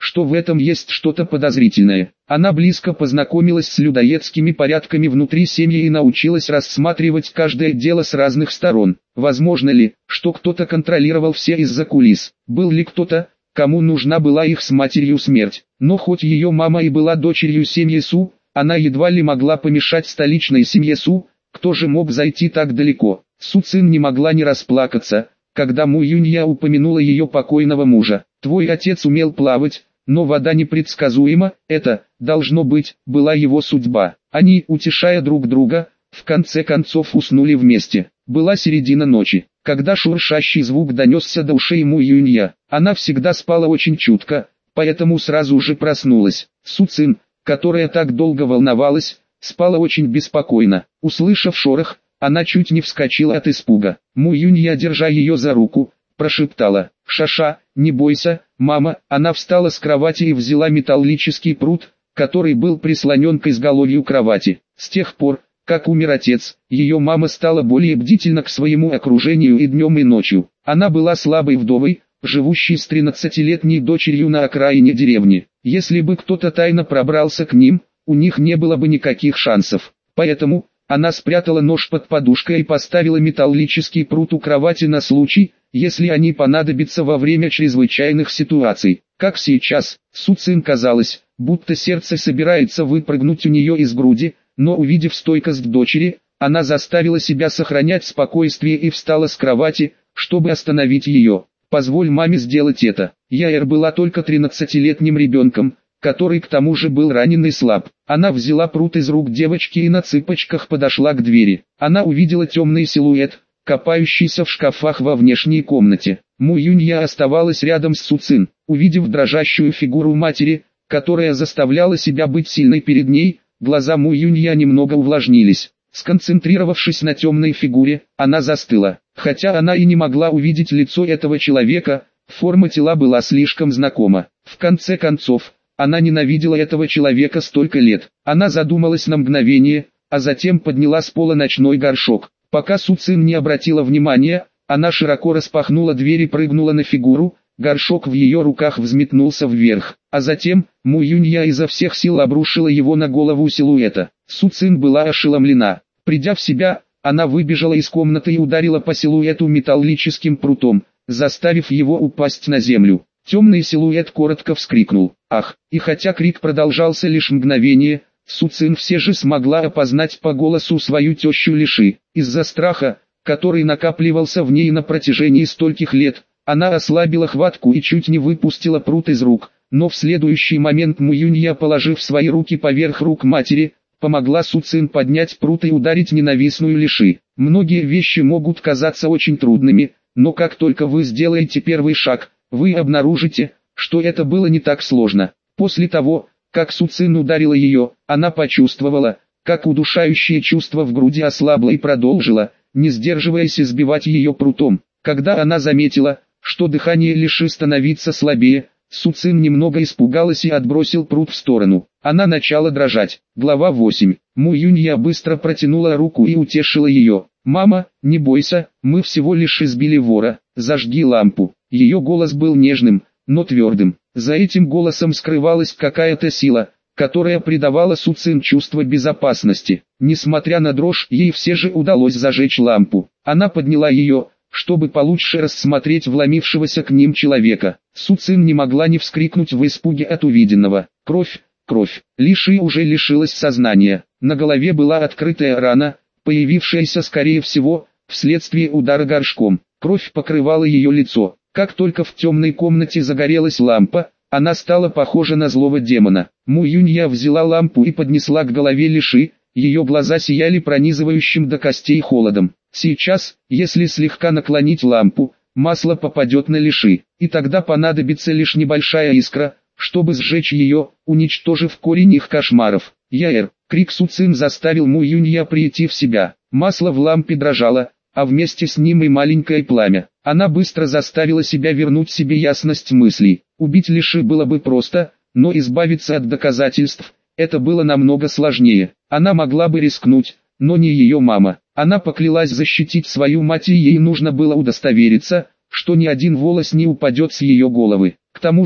что в этом есть что-то подозрительное. Она близко познакомилась с людоедскими порядками внутри семьи и научилась рассматривать каждое дело с разных сторон. Возможно ли, что кто-то контролировал все из-за кулис? Был ли кто-то, кому нужна была их с матерью смерть? Но хоть ее мама и была дочерью семьи Су, она едва ли могла помешать столичной семье Су. Кто же мог зайти так далеко? Су Цин не могла не расплакаться, когда Му Юнья упомянула ее покойного мужа. «Твой отец умел плавать, но вода непредсказуема, это, должно быть, была его судьба». Они, утешая друг друга, в конце концов уснули вместе. Была середина ночи, когда шуршащий звук донесся до ушей Му Юнья. Она всегда спала очень чутко, поэтому сразу же проснулась. Су Цин, которая так долго волновалась, спала очень беспокойно. Услышав шорох, она чуть не вскочила от испуга. Му Юнья, держа ее за руку, прошептала: «Шаша, не бойся, мама». Она встала с кровати и взяла металлический прут, который был прислонен к изголовью кровати. С тех пор, как умер отец, ее мама стала более бдительна к своему окружению и днем и ночью. Она была слабой вдовой, живущей с 13-летней дочерью на окраине деревни. Если бы кто-то тайно пробрался к ним, у них не было бы никаких шансов. Поэтому она спрятала нож под подушкой и поставила металлический прут у кровати на случай, если они понадобятся во время чрезвычайных ситуаций. Как сейчас, Су Цин казалось, будто сердце собирается выпрыгнуть у нее из груди, но увидев стойкость дочери, она заставила себя сохранять спокойствие и встала с кровати, чтобы остановить ее. «Позволь маме сделать это». Яэр была только 13-летним ребенком, который к тому же был ранен и слаб. Она взяла прут из рук девочки и на цыпочках подошла к двери. Она увидела темный силуэт, копающийся в шкафах во внешней комнате. Му Юнья оставалась рядом с Су Цин. Увидев дрожащую фигуру матери, которая заставляла себя быть сильной перед ней, глаза Му Юнья немного увлажнились. Сконцентрировавшись на темной фигуре, она застыла. Хотя она и не могла увидеть лицо этого человека, форма тела была слишком знакома. В конце концов, она ненавидела этого человека столько лет. Она задумалась на мгновение, а затем подняла с пола ночной горшок. Пока Су Цин не обратила внимания, она широко распахнула дверь и прыгнула на фигуру. Горшок в ее руках взметнулся вверх, а затем Му Юнья изо всех сил обрушила его на голову силуэта. Су Цин была ошеломлена. Придя в себя, она выбежала из комнаты и ударила по силуэту металлическим прутом, заставив его упасть на землю. Темный силуэт коротко вскрикнул «Ах!», и хотя крик продолжался лишь мгновение, Су Цин все же смогла опознать по голосу свою тещу Лиши. Из-за страха, который накапливался в ней на протяжении стольких лет, она ослабила хватку и чуть не выпустила прут из рук, но в следующий момент Му Юнья, положив свои руки поверх рук матери, помогла Су Цин поднять прут и ударить ненавистную Лиши. Многие вещи могут казаться очень трудными, но как только вы сделаете первый шаг, вы обнаружите, что это было не так сложно. После того, как Су Цин ударила ее, она почувствовала, как удушающее чувство в груди ослабло и продолжила, не сдерживаясь, избивать ее прутом. Когда она заметила, что дыхание Лиши становится слабее, Су Цин немного испугалась и отбросил прут в сторону. Она начала дрожать. Глава 8. Му Юнья быстро протянула руку и утешила ее. «Мама, не бойся, мы всего лишь избили вора, зажги лампу». Ее голос был нежным, но твердым. За этим голосом скрывалась какая-то сила, которая придавала Су Цин чувство безопасности. Несмотря на дрожь, ей все же удалось зажечь лампу. Она подняла ее, чтобы получше рассмотреть вломившегося к ним человека. Су Цин не могла не вскрикнуть в испуге от увиденного. Кровь, кровь. Лиши уже лишилась сознания. На голове была открытая рана, появившаяся скорее всего, вследствие удара горшком. Кровь покрывала ее лицо. Как только в темной комнате загорелась лампа, она стала похожа на злого демона. Му Юнья взяла лампу и поднесла к голове Лиши, ее глаза сияли пронизывающим до костей холодом. Сейчас, если слегка наклонить лампу, масло попадет на Лиши, и тогда понадобится лишь небольшая искра, чтобы сжечь ее, уничтожив корень их кошмаров. «Яэр!» — крик Су Цин заставил Му Юнья прийти в себя. Масло в лампе дрожало, а вместе с ним и маленькое пламя. Она быстро заставила себя вернуть себе ясность мыслей. Убить Лиши было бы просто, но избавиться от доказательств – это было намного сложнее. Она могла бы рискнуть, но не ее мама. Она поклялась защитить свою мать, и ей нужно было удостовериться, что ни один волос не упадет с ее головы. К тому же,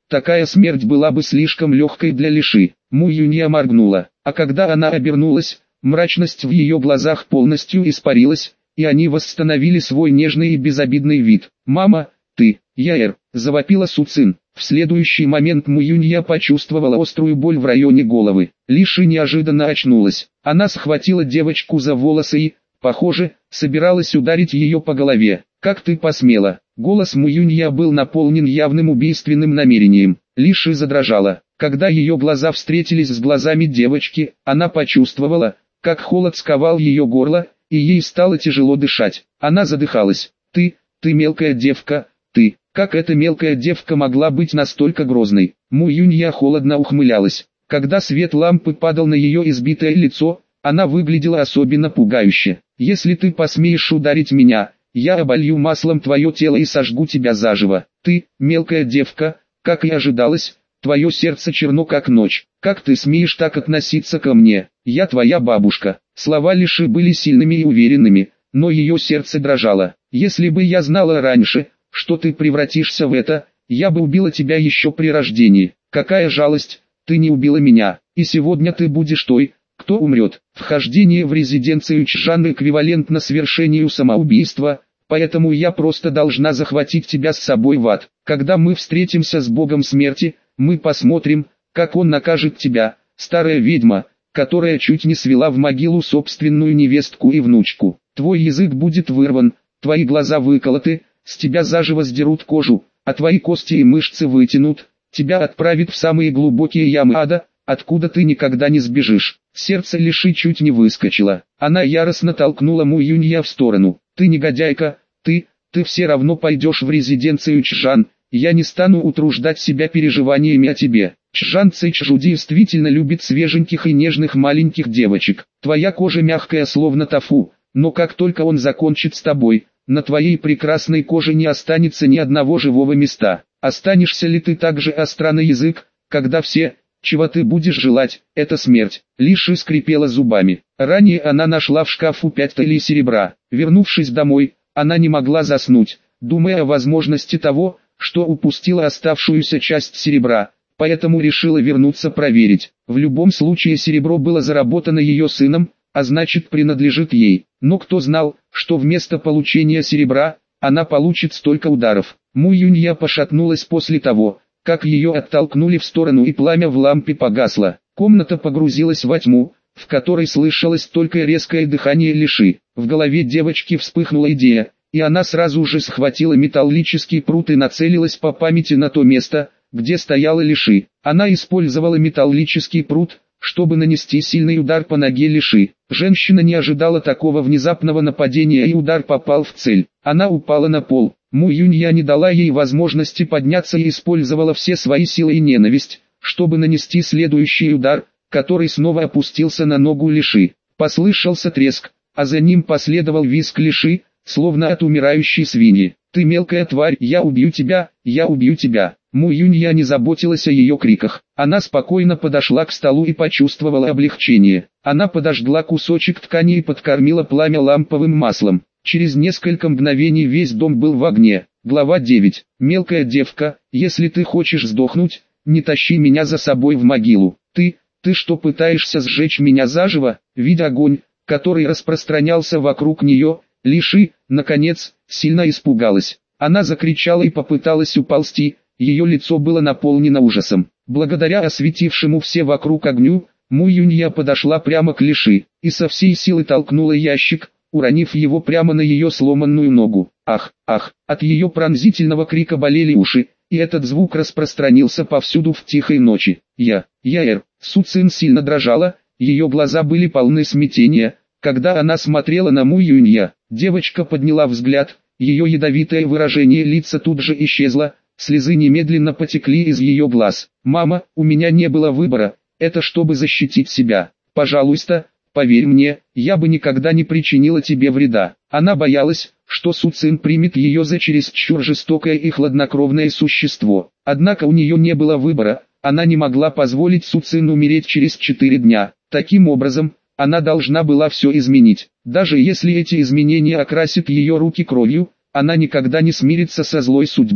такая смерть была бы слишком легкой для Лиши. Му Юнья моргнула, а когда она обернулась, мрачность в ее глазах полностью испарилась, и они восстановили свой нежный и безобидный вид. «Мама, ты, Яэр!» – завопила Су Цин. В следующий момент Му Юнья почувствовала острую боль в районе головы. Лиши неожиданно очнулась. Она схватила девочку за волосы и, похоже, собиралась ударить ее по голове. «Как ты посмела?» Голос Му Юнья был наполнен явным убийственным намерением. Лиши задрожала. Когда ее глаза встретились с глазами девочки, она почувствовала, как холод сковал ее горло, и ей стало тяжело дышать. Она задыхалась. Ты мелкая девка, ты, как эта мелкая девка могла быть настолько грозной?» Му Юнья холодно ухмылялась. Когда свет лампы падал на ее избитое лицо, она выглядела особенно пугающе. «Если ты посмеешь ударить меня, я оболью маслом твое тело и сожгу тебя заживо. Ты, мелкая девка, как и ожидалось, твое сердце черно как ночь. Как ты смеешь так относиться ко мне? Я твоя бабушка». Слова Лиши были сильными и уверенными, но ее сердце дрожало. «Если бы я знала раньше, что ты превратишься в это, я бы убила тебя еще при рождении. Какая жалость, ты не убила меня, и сегодня ты будешь той, кто умрет». Вхождение в резиденцию Чжан эквивалентно совершению самоубийства, поэтому я просто должна захватить тебя с собой в ад. Когда мы встретимся с богом смерти, мы посмотрим, как он накажет тебя, старая ведьма, которая чуть не свела в могилу собственную невестку и внучку. Твой язык будет вырван, твои глаза выколоты, с тебя заживо сдерут кожу, а твои кости и мышцы вытянут, тебя отправят в самые глубокие ямы ада, откуда ты никогда не сбежишь. Сердце Лиши чуть не выскочило. Она яростно толкнула Му Юнья в сторону. «Ты негодяйка, ты все равно пойдешь в резиденцию Чжан, я не стану утруждать себя переживаниями о тебе». Чжан Цэйчжу действительно любит свеженьких и нежных маленьких девочек. Твоя кожа мягкая словно тофу, но как только он закончит с тобой, на твоей прекрасной коже не останется ни одного живого места. Останешься ли ты так же остра на язык, когда все, чего ты будешь желать, это смерть? Лиши скрипела зубами. Ранее она нашла в шкафу 5 талий серебра. Вернувшись домой, она не могла заснуть, думая о возможности того, что упустила оставшуюся часть серебра, поэтому решила вернуться проверить. В любом случае серебро было заработано ее сыном, а значит принадлежит ей. Но кто знал, что вместо получения серебра, она получит столько ударов. Му Юнья пошатнулась после того, как ее оттолкнули в сторону и пламя в лампе погасло. Комната погрузилась во тьму, в которой слышалось только резкое дыхание Лиши. В голове девочки вспыхнула идея, и она сразу же схватила металлический прут и нацелилась по памяти на то место, где стояла Лиши. Она использовала металлический прут, чтобы нанести сильный удар по ноге Лиши. Женщина не ожидала такого внезапного нападения и удар попал в цель. Она упала на пол. Му Юнья не дала ей возможности подняться и использовала все свои силы и ненависть, чтобы нанести следующий удар, который снова опустился на ногу Лиши. Послышался треск, а за ним последовал визг Лиши, словно от умирающей свиньи. «Ты мелкая тварь, я убью тебя, я убью тебя». Му Юнья не заботилась о ее криках. Она спокойно подошла к столу и почувствовала облегчение. Она подожгла кусочек ткани и подкормила пламя ламповым маслом. Через несколько мгновений весь дом был в огне. Глава 9. «Мелкая девка, если ты хочешь сдохнуть, не тащи меня за собой в могилу. Ты что, пытаешься сжечь меня заживо?» Видя огонь, который распространялся вокруг нее, Лиши, наконец, сильно испугалась. Она закричала и попыталась уползти, ее лицо было наполнено ужасом. Благодаря осветившему все вокруг огню, Му Юнья подошла прямо к Лиши, и со всей силы толкнула ящик, уронив его прямо на ее сломанную ногу. Ах, ах, от ее пронзительного крика болели уши, и этот звук распространился повсюду в тихой ночи. Яэр, Су Цин сильно дрожала, ее глаза были полны смятения, когда она смотрела на Му Юнья. Девочка подняла взгляд, ее ядовитое выражение лица тут же исчезло, слезы немедленно потекли из ее глаз. «Мама, у меня не было выбора, это чтобы защитить себя. Пожалуйста, поверь мне, я бы никогда не причинила тебе вреда». Она боялась, что Су Цин примет ее за чересчур жестокое и хладнокровное существо. Однако у нее не было выбора, она не могла позволить Су Цин умереть через 4 дня. Таким образом, она должна была все изменить. Даже если эти изменения окрасят ее руки кровью, она никогда не смирится со злой судьбой.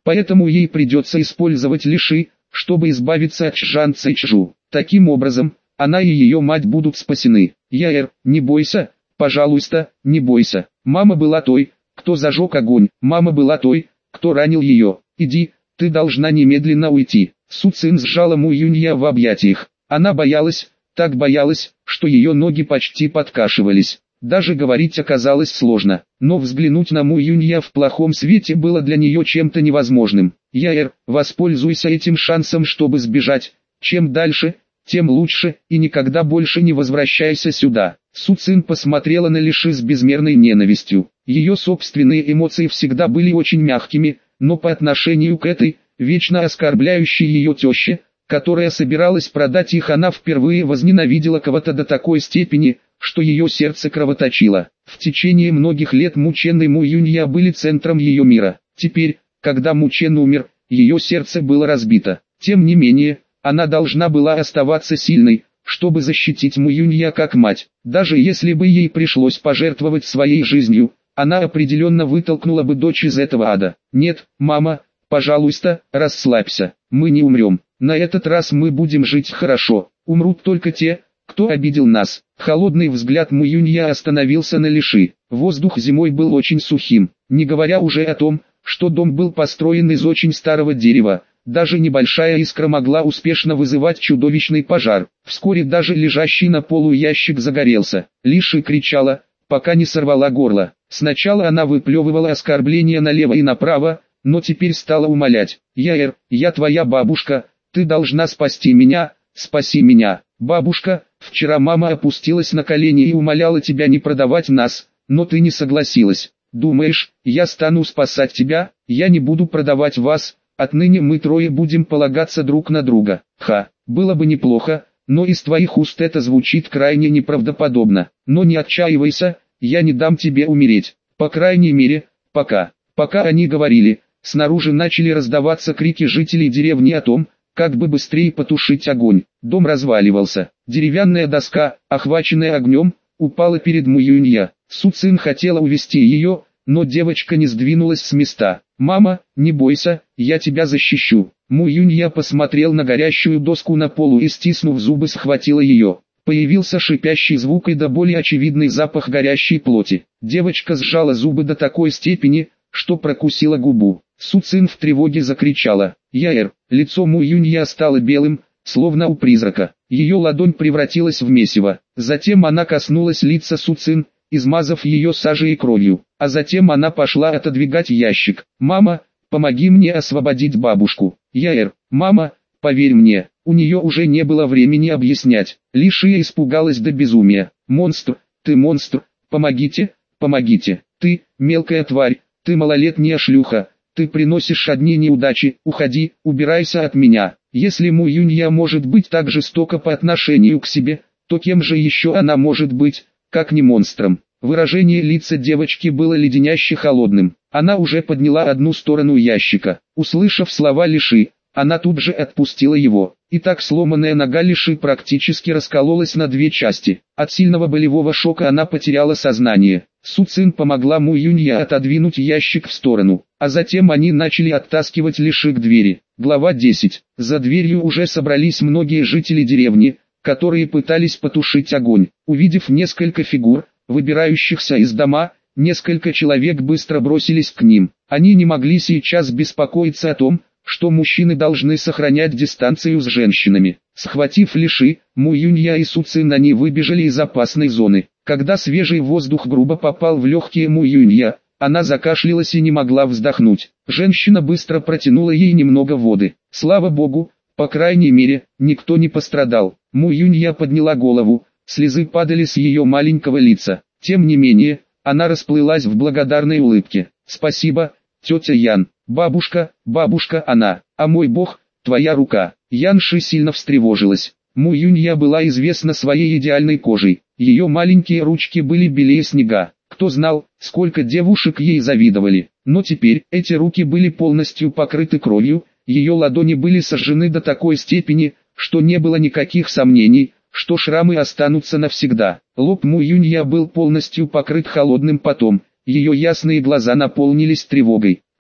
Поэтому ей придется использовать лиши, чтобы избавиться от Чжан Цэйчжу. Таким образом, она и ее мать будут спасены. Яэр, не бойся, пожалуйста, не бойся. Мама была той, кто зажег огонь. Мама была той, кто ранил ее. Иди, ты должна немедленно уйти. Су Цин сжала Му Юнья в объятиях. Она боялась, так боялась, что ее ноги почти подкашивались. Даже говорить оказалось сложно, но взглянуть на Му Юнья в плохом свете было для нее чем-то невозможным. Яэр, воспользуйся этим шансом, чтобы сбежать. Чем дальше, тем лучше, и никогда больше не возвращайся сюда. Су Цин посмотрела на Лиши с безмерной ненавистью. Ее собственные эмоции всегда были очень мягкими, но по отношению к этой, вечно оскорбляющей ее теще, которая собиралась продать их, она впервые возненавидела кого-то до такой степени, что ее сердце кровоточило. В течение многих лет Му Чен и Му Юнья были центром ее мира. Теперь, когда Му Чен умер, ее сердце было разбито. Тем не менее, она должна была оставаться сильной, чтобы защитить Му Юнья как мать. Даже если бы ей пришлось пожертвовать своей жизнью, она определенно вытолкнула бы дочь из этого ада. Нет, мама, пожалуйста, расслабься, мы не умрем. На этот раз мы будем жить хорошо. Умрут только те, кто обидел нас. Холодный взгляд Му Юнья остановился на Лиши. Воздух зимой был очень сухим, не говоря уже о том, что дом был построен из очень старого дерева. Даже небольшая искра могла успешно вызывать чудовищный пожар. Вскоре даже лежащий на полу ящик загорелся. Лиши кричала, пока не сорвала горло. Сначала она выплевывала оскорбления налево и направо, но теперь стала умолять. «Яэр, я твоя бабушка, ты должна спасти меня, спаси меня». «Бабушка, вчера мама опустилась на колени и умоляла тебя не продавать нас, но ты не согласилась. Думаешь, я стану спасать тебя? Я не буду продавать вас, отныне мы трое будем полагаться друг на друга». Ха, было бы неплохо, но из твоих уст это звучит крайне неправдоподобно. Но не отчаивайся, я не дам тебе умереть. По крайней мере, пока. Пока они говорили, снаружи начали раздаваться крики жителей деревни о том, как бы быстрее потушить огонь. Дом разваливался. Деревянная доска, охваченная огнем, упала перед Му Юнья. Су Цин хотела увести ее, но девочка не сдвинулась с места. «Мама, не бойся, я тебя защищу». Му Юнья посмотрел на горящую доску на полу и, стиснув зубы, схватила ее. Появился шипящий звук и до боли очевидный запах горящей плоти. Девочка сжала зубы до такой степени, что прокусила губу. Су Цин в тревоге закричала. «Яэр!» Лицо Му Юнья стало белым, словно у призрака. Ее ладонь превратилась в месиво. Затем она коснулась лица Су Цин, измазав ее сажей и кровью. А затем она пошла отодвигать ящик. «Мама, помоги мне освободить бабушку». «Яэр, мама, поверь мне». У нее уже не было времени объяснять. Лишия испугалась до безумия. «Монстр, ты монстр, помогите, помогите. Ты, мелкая тварь, ты малолетняя шлюха. Ты приносишь одни неудачи, уходи, убирайся от меня». Если Му Юнья может быть так жестока по отношению к себе, то кем же еще она может быть, как не монстром? Выражение лица девочки было леденяще холодным. Она уже подняла одну сторону ящика. Услышав слова Лиши, она тут же отпустила его. И так сломанная нога Лиши практически раскололась на две части. От сильного болевого шока она потеряла сознание. Су Цин помогла Му Юнья отодвинуть ящик в сторону, а затем они начали оттаскивать Лиши к двери. Глава 10. За дверью уже собрались многие жители деревни, которые пытались потушить огонь. Увидев несколько фигур, выбирающихся из дома, несколько человек быстро бросились к ним. Они не могли сейчас беспокоиться о том, что мужчины должны сохранять дистанцию с женщинами. Схватив Лиши, Му Юнья и Су Цин, они выбежали из опасной зоны. Когда свежий воздух грубо попал в легкие Му Юнья, она закашлялась и не могла вздохнуть. Женщина быстро протянула ей немного воды. Слава богу, по крайней мере, никто не пострадал. Му Юнья подняла голову, слезы падали с ее маленького лица. Тем не менее, она расплылась в благодарной улыбке. «Спасибо, тетя Ян. Бабушка, бабушка, она. А мой бог, твоя рука». Ян Ши сильно встревожилась. Му Юнья была известна своей идеальной кожей. Ее маленькие ручки были белее снега. Кто знал, сколько девушек ей завидовали. Но теперь эти руки были полностью покрыты кровью, ее ладони были сожжены до такой степени, что не было никаких сомнений, что шрамы останутся навсегда. Лоб Му Юнья был полностью покрыт холодным потом, ее ясные глаза наполнились тревогой.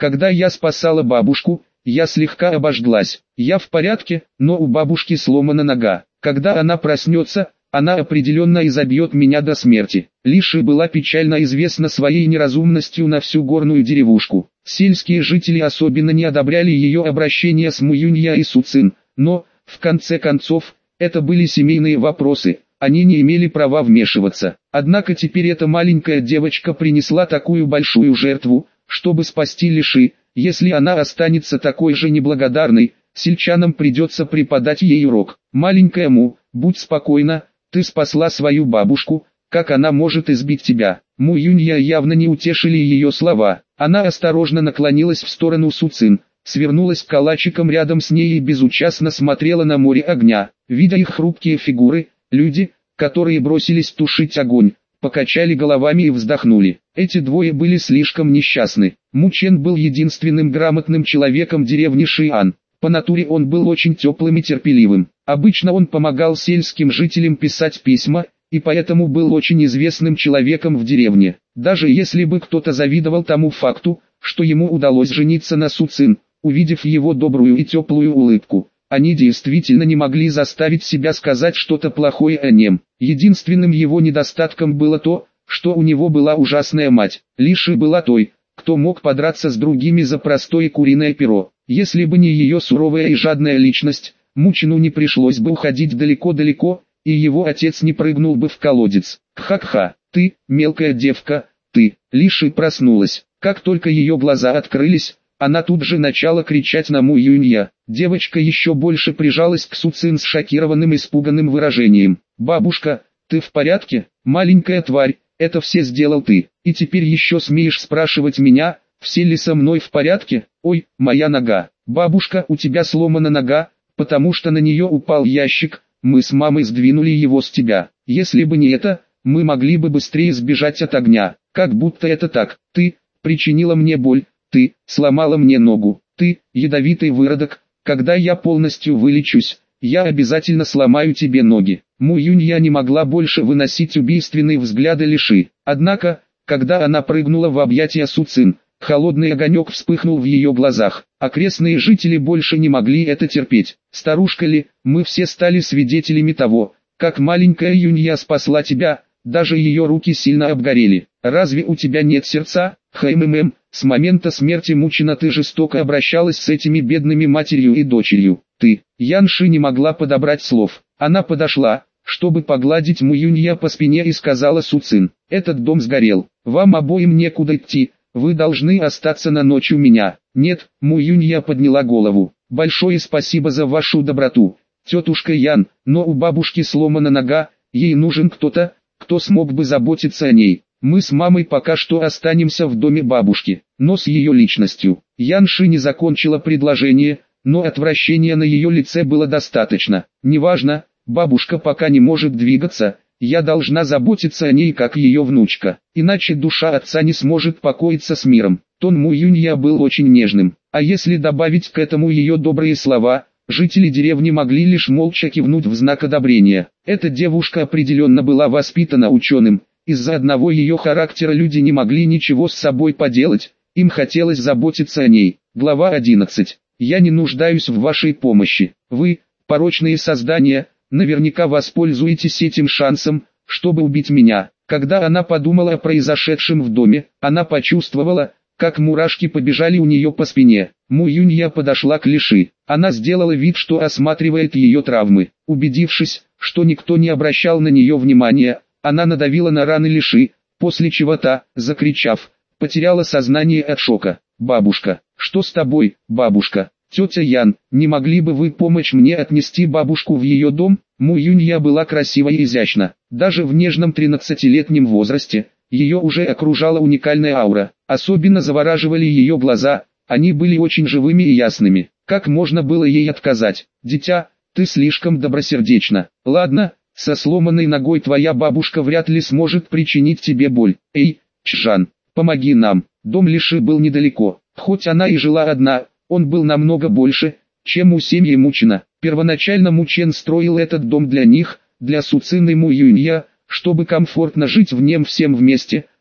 Когда я спасала бабушку, я слегка обожглась. Я в порядке, но у бабушки сломана нога. Когда она проснется, она определенно изобьет меня до смерти. Лиши была печально известна своей неразумностью на всю горную деревушку. Сельские жители особенно не одобряли ее обращение с Муюнья и Суцин, но, в конце концов, это были семейные вопросы, они не имели права вмешиваться. Однако теперь эта маленькая девочка принесла такую большую жертву, чтобы спасти Лиши. Если она останется такой же неблагодарной, сельчанам придется преподать ей урок. Маленькая Му, будь спокойна, ты спасла свою бабушку, как она может избить тебя? Му Юнья явно не утешили ее слова. Она осторожно наклонилась в сторону Суцин, свернулась калачиком рядом с ней и безучастно смотрела на море огня. Видя их хрупкие фигуры, люди, которые бросились тушить огонь, покачали головами и вздохнули. Эти двое были слишком несчастны. Му Чен был единственным грамотным человеком деревни Шиан. По натуре он был очень теплым и терпеливым. Обычно он помогал сельским жителям писать письма, и поэтому был очень известным человеком в деревне. Даже если бы кто-то завидовал тому факту, что ему удалось жениться на Суцин, увидев его добрую и теплую улыбку, они действительно не могли заставить себя сказать что-то плохое о нем. Единственным его недостатком было то, что у него была ужасная мать. Лиши была той, кто мог подраться с другими за простое куриное перо. Если бы не ее суровая и жадная личность, Мучину не пришлось бы уходить далеко-далеко, и его отец не прыгнул бы в колодец. Кха-кха, ты, мелкая девка, ты. Лиши проснулась. Как только ее глаза открылись, она тут же начала кричать на Му Юнья. Девочка еще больше прижалась к Суцин с шокированным испуганным выражением. «Бабушка, ты в порядке? Маленькая тварь, это все сделал ты. И теперь еще смеешь спрашивать меня, все ли со мной в порядке? Ой, моя нога. Бабушка, у тебя сломана нога, потому что на нее упал ящик, мы с мамой сдвинули его с тебя. Если бы не это, мы могли бы быстрее сбежать от огня. Как будто это так. Ты причинила мне боль, ты сломала мне ногу, ты ядовитый выродок. Когда я полностью вылечусь, я обязательно сломаю тебе ноги». Му Юнья не могла больше выносить убийственные взгляды Лиши. Однако, когда она прыгнула в объятия Суцин, холодный огонек вспыхнул в ее глазах. Окрестные жители больше не могли это терпеть. «Старушка Ли, мы все стали свидетелями того, как маленькая Юнья спасла тебя, даже ее руки сильно обгорели. Разве у тебя нет сердца? Хммм, с момента смерти Мучина ты жестоко обращалась с этими бедными матерью и дочерью. Ты». Янши не могла подобрать слов. Она подошла, чтобы погладить Му Юнья по спине, и сказала Суцин: «Этот дом сгорел, вам обоим некуда идти, вы должны остаться на ночь у меня». «Нет», Му Юнья подняла голову. «Большое спасибо за вашу доброту, тетушка Ян, но у бабушки сломана нога, ей нужен кто-то, кто смог бы заботиться о ней. Мы с мамой пока что останемся в доме бабушки, но с ее личностью». Янши не закончила предложение, но отвращения на ее лице было достаточно. «Неважно, бабушка пока не может двигаться, я должна заботиться о ней как ее внучка, иначе душа отца не сможет покоиться с миром». Тон Му Юнья был очень нежным, а если добавить к этому ее добрые слова, жители деревни могли лишь молча кивнуть в знак одобрения. Эта девушка определенно была воспитана ученым, из-за одного ее характера люди не могли ничего с собой поделать, им хотелось заботиться о ней. Глава 11. «Я не нуждаюсь в вашей помощи. Вы, порочные создания, наверняка воспользуетесь этим шансом, чтобы убить меня». Когда она подумала о произошедшем в доме, она почувствовала, как мурашки побежали у нее по спине. Му Юнья подошла к Лиши. Она сделала вид, что осматривает ее травмы. Убедившись, что никто не обращал на нее внимания, она надавила на раны Лиши, после чего та, закричав, потеряла сознание от шока. «Бабушка, что с тобой, бабушка? Тетя Ян, не могли бы вы помочь мне отнести бабушку в ее дом?» Му Юнья была красива и изящна. Даже в нежном 13-летнем возрасте, ее уже окружала уникальная аура. Особенно завораживали ее глаза, они были очень живыми и ясными. Как можно было ей отказать? «Дитя, ты слишком добросердечна. Ладно, со сломанной ногой твоя бабушка вряд ли сможет причинить тебе боль. Эй, Чжан, помоги нам». Дом Лиши был недалеко. Хоть она и жила одна, он был намного больше, чем у семьи Мучина. Первоначально Мучен строил этот дом для них, для Суцин и Му Юнья, чтобы комфортно жить в нем всем вместе,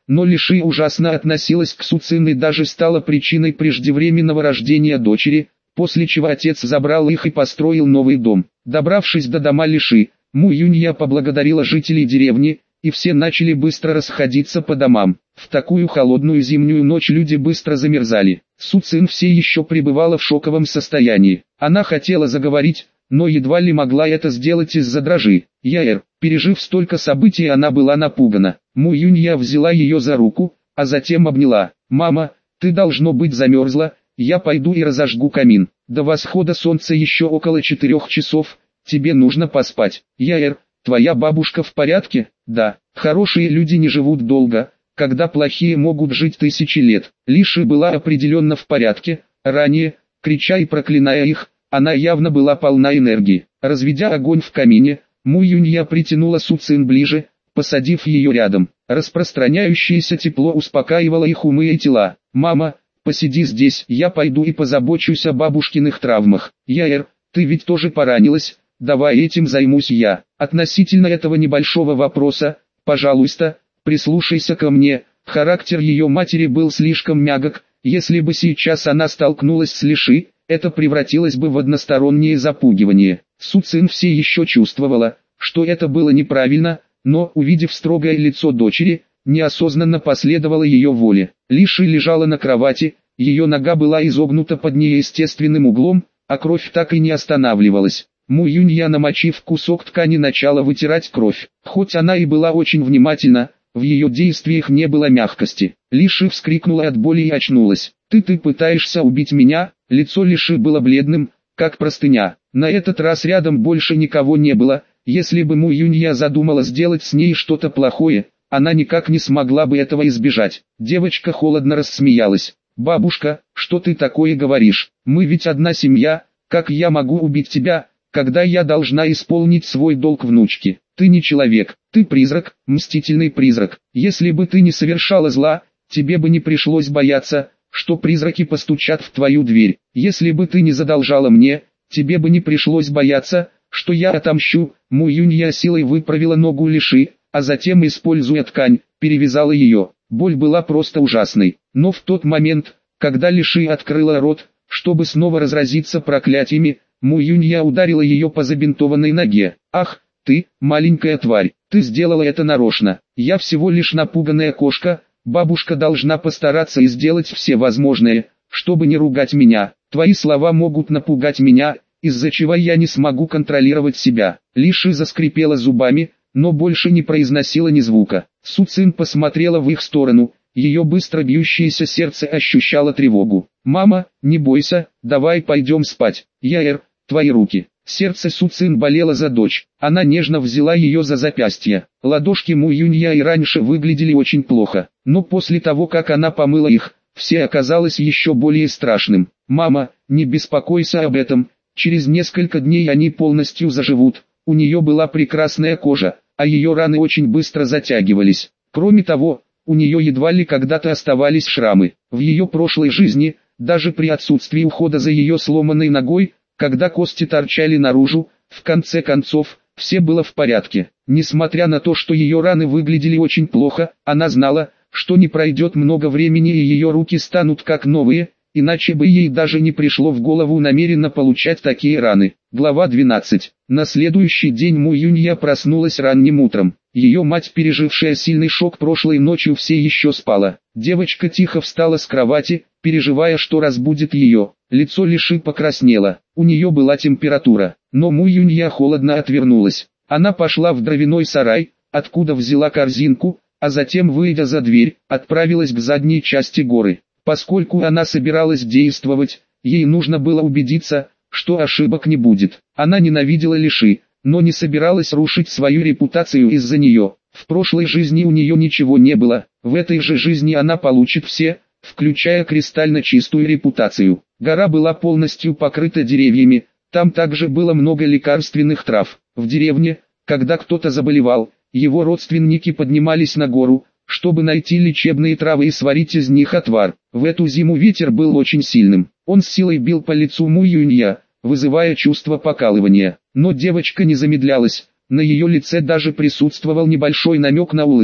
но Лиши ужасно относилась к Суцин и даже стала причиной преждевременного рождения дочери, после чего отец забрал их и построил новый дом. Добравшись до дома Лиши, Му Юнья поблагодарила жителей деревни, и все начали быстро расходиться по домам. В такую холодную зимнюю ночь люди быстро замерзали. Суцин все еще пребывала в шоковом состоянии. Она хотела заговорить, но едва ли могла это сделать из-за дрожи. Пережив столько событий, она была напугана. Му Юнья взяла ее за руку, а затем обняла. «Мама, ты должно быть замерзла, я пойду и разожгу камин. До восхода солнца еще около 4 часов, тебе нужно поспать». Твоя бабушка в порядке? Да, хорошие люди не живут долго, когда плохие могут жить тысячи лет. Лиши была определенно в порядке, ранее, крича и проклиная их, она явно была полна энергии. Разведя огонь в камине, Му Юнья притянула Суцин ближе, посадив ее рядом. Распространяющееся тепло успокаивало их умы и тела. «Мама, посиди здесь, я пойду и позабочусь о бабушкиных травмах». Ты ведь тоже поранилась? Давай этим займусь я. Относительно этого небольшого вопроса, пожалуйста, прислушайся ко мне. Характер ее матери был слишком мягок, если бы сейчас она столкнулась с Лиши, это превратилось бы в одностороннее запугивание. Суцин все еще чувствовала, что это было неправильно, но, увидев строгое лицо дочери, неосознанно последовала ее воле. Лиши лежала на кровати, ее нога была изогнута под неестественным углом, а кровь так и не останавливалась. Му Юнья, намочив кусок ткани, начала вытирать кровь. Хоть она и была очень внимательна, в ее действиях не было мягкости. Лиши вскрикнула от боли и очнулась. Ты пытаешься убить меня?» Лицо Лиши было бледным, как простыня. На этот раз рядом больше никого не было. Если бы Му Юнья задумала сделать с ней что-то плохое, она никак не смогла бы этого избежать. Девочка холодно рассмеялась. «Бабушка, что ты такое говоришь? Мы ведь одна семья, как я могу убить тебя, когда я должна исполнить свой долг внучки? Ты не человек, ты призрак, мстительный призрак. Если бы ты не совершала зла, тебе бы не пришлось бояться, что призраки постучат в твою дверь. Если бы ты не задолжала мне, тебе бы не пришлось бояться, что я отомщу». Му Юнья силой выправила ногу Лиши, а затем, используя ткань, перевязала ее. Боль была просто ужасной. Но в тот момент, когда Лиши открыла рот, чтобы снова разразиться проклятиями, Му Юнья ударила ее по забинтованной ноге. «Ах, ты, маленькая тварь, ты сделала это нарочно. Я всего лишь напуганная кошка, бабушка должна постараться и сделать все возможное, чтобы не ругать меня. Твои слова могут напугать меня, из-за чего я не смогу контролировать себя». Лиши заскрипела зубами, но больше не произносила ни звука. Суцин посмотрела в их сторону, ее быстро бьющееся сердце ощущало тревогу. «Мама, не бойся, давай пойдем спать. Твои руки». Сердце Суцин болело за дочь. Она нежно взяла ее за запястье. Ладошки Му Юнья и раньше выглядели очень плохо, но после того, как она помыла их, все оказалось еще более страшным. «Мама, не беспокойся об этом, через несколько дней они полностью заживут». У нее была прекрасная кожа, а ее раны очень быстро затягивались. Кроме того, у нее едва ли когда-то оставались шрамы. В ее прошлой жизни, даже при отсутствии ухода за ее сломанной ногой, когда кости торчали наружу, в конце концов, все было в порядке. Несмотря на то, что ее раны выглядели очень плохо, она знала, что не пройдет много времени и ее руки станут как новые, иначе бы ей даже не пришло в голову намеренно получать такие раны. Глава 12. На следующий день Му Юнья проснулась ранним утром. Ее мать, пережившая сильный шок прошлой ночью, все еще спала. Девочка тихо встала с кровати, переживая, что разбудит ее. Лицо Лиши покраснело, у нее была температура, но Му Юнья холодно отвернулась. Она пошла в дровяной сарай, откуда взяла корзинку, а затем, выйдя за дверь, отправилась к задней части горы. Поскольку она собиралась действовать, ей нужно было убедиться, что ошибок не будет. Она ненавидела Лиши, но не собиралась рушить свою репутацию из-за нее. В прошлой жизни у нее ничего не было, в этой же жизни она получит все, включая кристально чистую репутацию. Гора была полностью покрыта деревьями, там также было много лекарственных трав. В деревне, когда кто-то заболевал, его родственники поднимались на гору, чтобы найти лечебные травы и сварить из них отвар. В эту зиму ветер был очень сильным. Он с силой бил по лицу Му Юнья, вызывая чувство покалывания. Но девочка не замедлялась, на ее лице даже присутствовал небольшой намек на улыбку.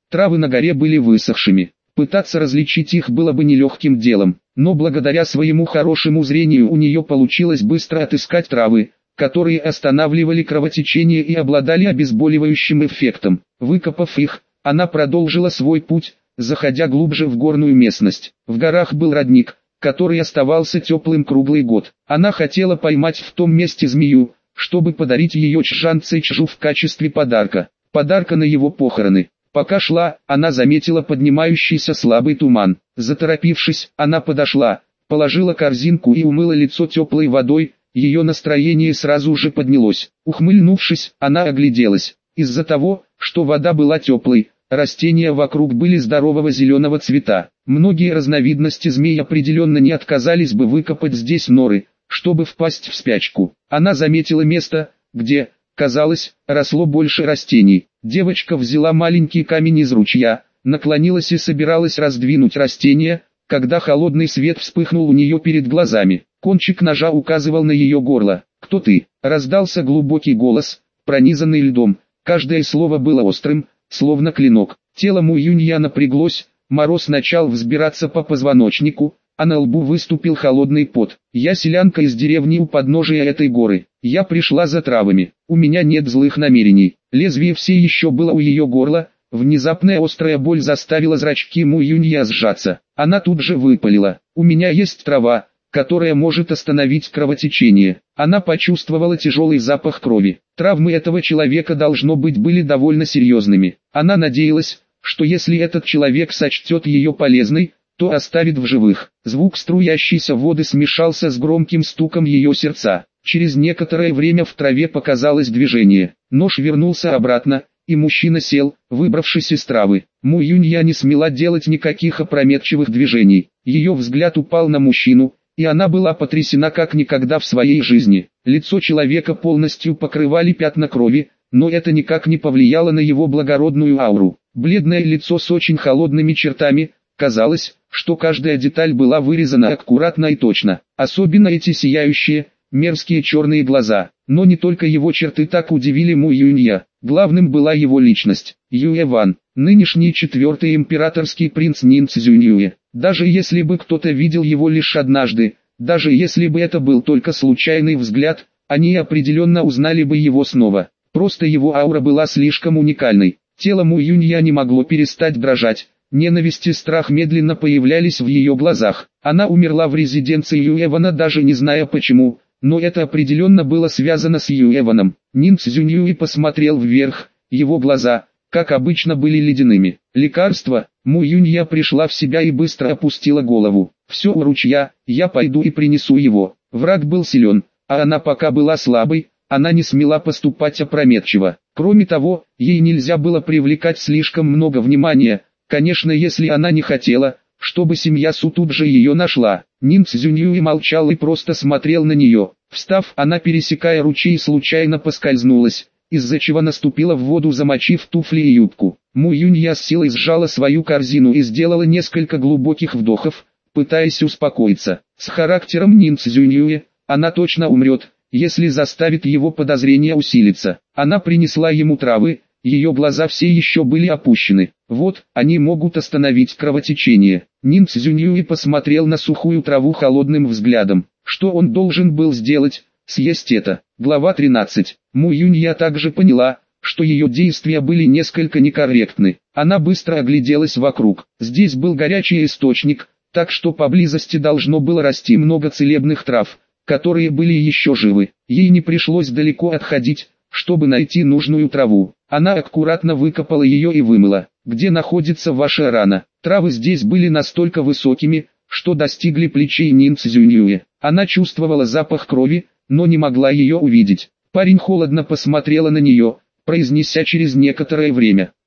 Травы на горе были высохшими. Пытаться различить их было бы нелегким делом, но благодаря своему хорошему зрению у нее получилось быстро отыскать травы, которые останавливали кровотечение и обладали обезболивающим эффектом. Выкопав их, она продолжила свой путь, заходя глубже в горную местность. В горах был родник, который оставался теплым круглый год. Она хотела поймать в том месте змею, чтобы подарить ее Чжан Цэйчжу в качестве подарка на его похороны. Пока шла, она заметила поднимающийся слабый туман. Заторопившись, она подошла, положила корзинку и умыла лицо теплой водой, ее настроение сразу же поднялось. Ухмыльнувшись, она огляделась. Из-за того, что вода была теплой, растения вокруг были здорового зеленого цвета. Многие разновидности змей определенно не отказались бы выкопать здесь норы, чтобы впасть в спячку. Она заметила место, где, казалось, росло больше растений. Девочка взяла маленький камень из ручья, наклонилась и собиралась раздвинуть растение, когда холодный свет вспыхнул у нее перед глазами. Кончик ножа указывал на ее горло. «Кто ты?» — раздался глубокий голос, пронизанный льдом. Каждое слово было острым, словно клинок. Тело Му Юнья напряглось, мороз начал взбираться по позвоночнику, а на лбу выступил холодный пот. «Я селянка из деревни у подножия этой горы. Я пришла за травами. У меня нет злых намерений». Лезвие все еще было у ее горла. Внезапная острая боль заставила зрачки Му Юнья сжаться. Она тут же выпалила: «У меня есть трава, которая может остановить кровотечение». Она почувствовала тяжелый запах крови. Травмы этого человека, должно быть, были довольно серьезными. Она надеялась, что если этот человек сочтет ее полезной, то оставит в живых. Звук струящейся воды смешался с громким стуком ее сердца. Через некоторое время в траве показалось движение. Нож вернулся обратно, и мужчина сел, выбравшись из травы. Му Юнья не смела делать никаких опрометчивых движений. Ее взгляд упал на мужчину, и она была потрясена как никогда в своей жизни. Лицо человека полностью покрывали пятна крови, но это никак не повлияло на его благородную ауру. Бледное лицо с очень холодными чертами, казалось, что каждая деталь была вырезана аккуратно и точно. Особенно эти сияющие, мерзкие черные глаза. Но не только его черты так удивили Му Юнья. Главным была его личность. Юэ Ван, нынешний 4-й императорский принц Нин Цзюньюэ. Даже если бы кто-то видел его лишь однажды, даже если бы это был только случайный взгляд, они определенно узнали бы его снова. Просто его аура была слишком уникальной. Тело Му Юнья не могло перестать дрожать. Ненависть и страх медленно появлялись в ее глазах. Она умерла в резиденции Юэвана, даже не зная почему, но это определенно было связано с Юэваном. Нин Цзюньюи посмотрел вверх, его глаза, как обычно, были ледяными. Лекарство. Му Юнья пришла в себя и быстро опустила голову. «Все у ручья, я пойду и принесу его». Враг был силен, а она пока была слабой, она не смела поступать опрометчиво. Кроме того, ей нельзя было привлекать слишком много внимания, конечно, если она не хотела, чтобы семья Су тут же ее нашла. Нин Цзюньюи молчал и просто смотрел на нее. Встав, она, пересекая ручей, случайно поскользнулась, из-за чего наступила в воду, замочив туфли и юбку. Му Юнья с силой сжала свою корзину и сделала несколько глубоких вдохов, пытаясь успокоиться. С характером Нин Цзюньюи, она точно умрет, если заставит его подозрения усилиться. Она принесла ему травы, ее глаза все еще были опущены. Вот, они могут остановить кровотечение. Нин Цзюньюи посмотрел на сухую траву холодным взглядом. Что он должен был сделать? Съесть это. Глава 13. Му Юнья также поняла, что ее действия были несколько некорректны. Она быстро огляделась вокруг. Здесь был горячий источник, так что поблизости должно было расти много целебных трав, которые были еще живы. Ей не пришлось далеко отходить, чтобы найти нужную траву. Она аккуратно выкопала ее и вымыла. «Где находится ваша рана?» Травы здесь были настолько высокими, что достигли плечей Нин Цзюньюэ. Она чувствовала запах крови, но не могла ее увидеть. Парень холодно посмотрела на нее, произнеся через некоторое время: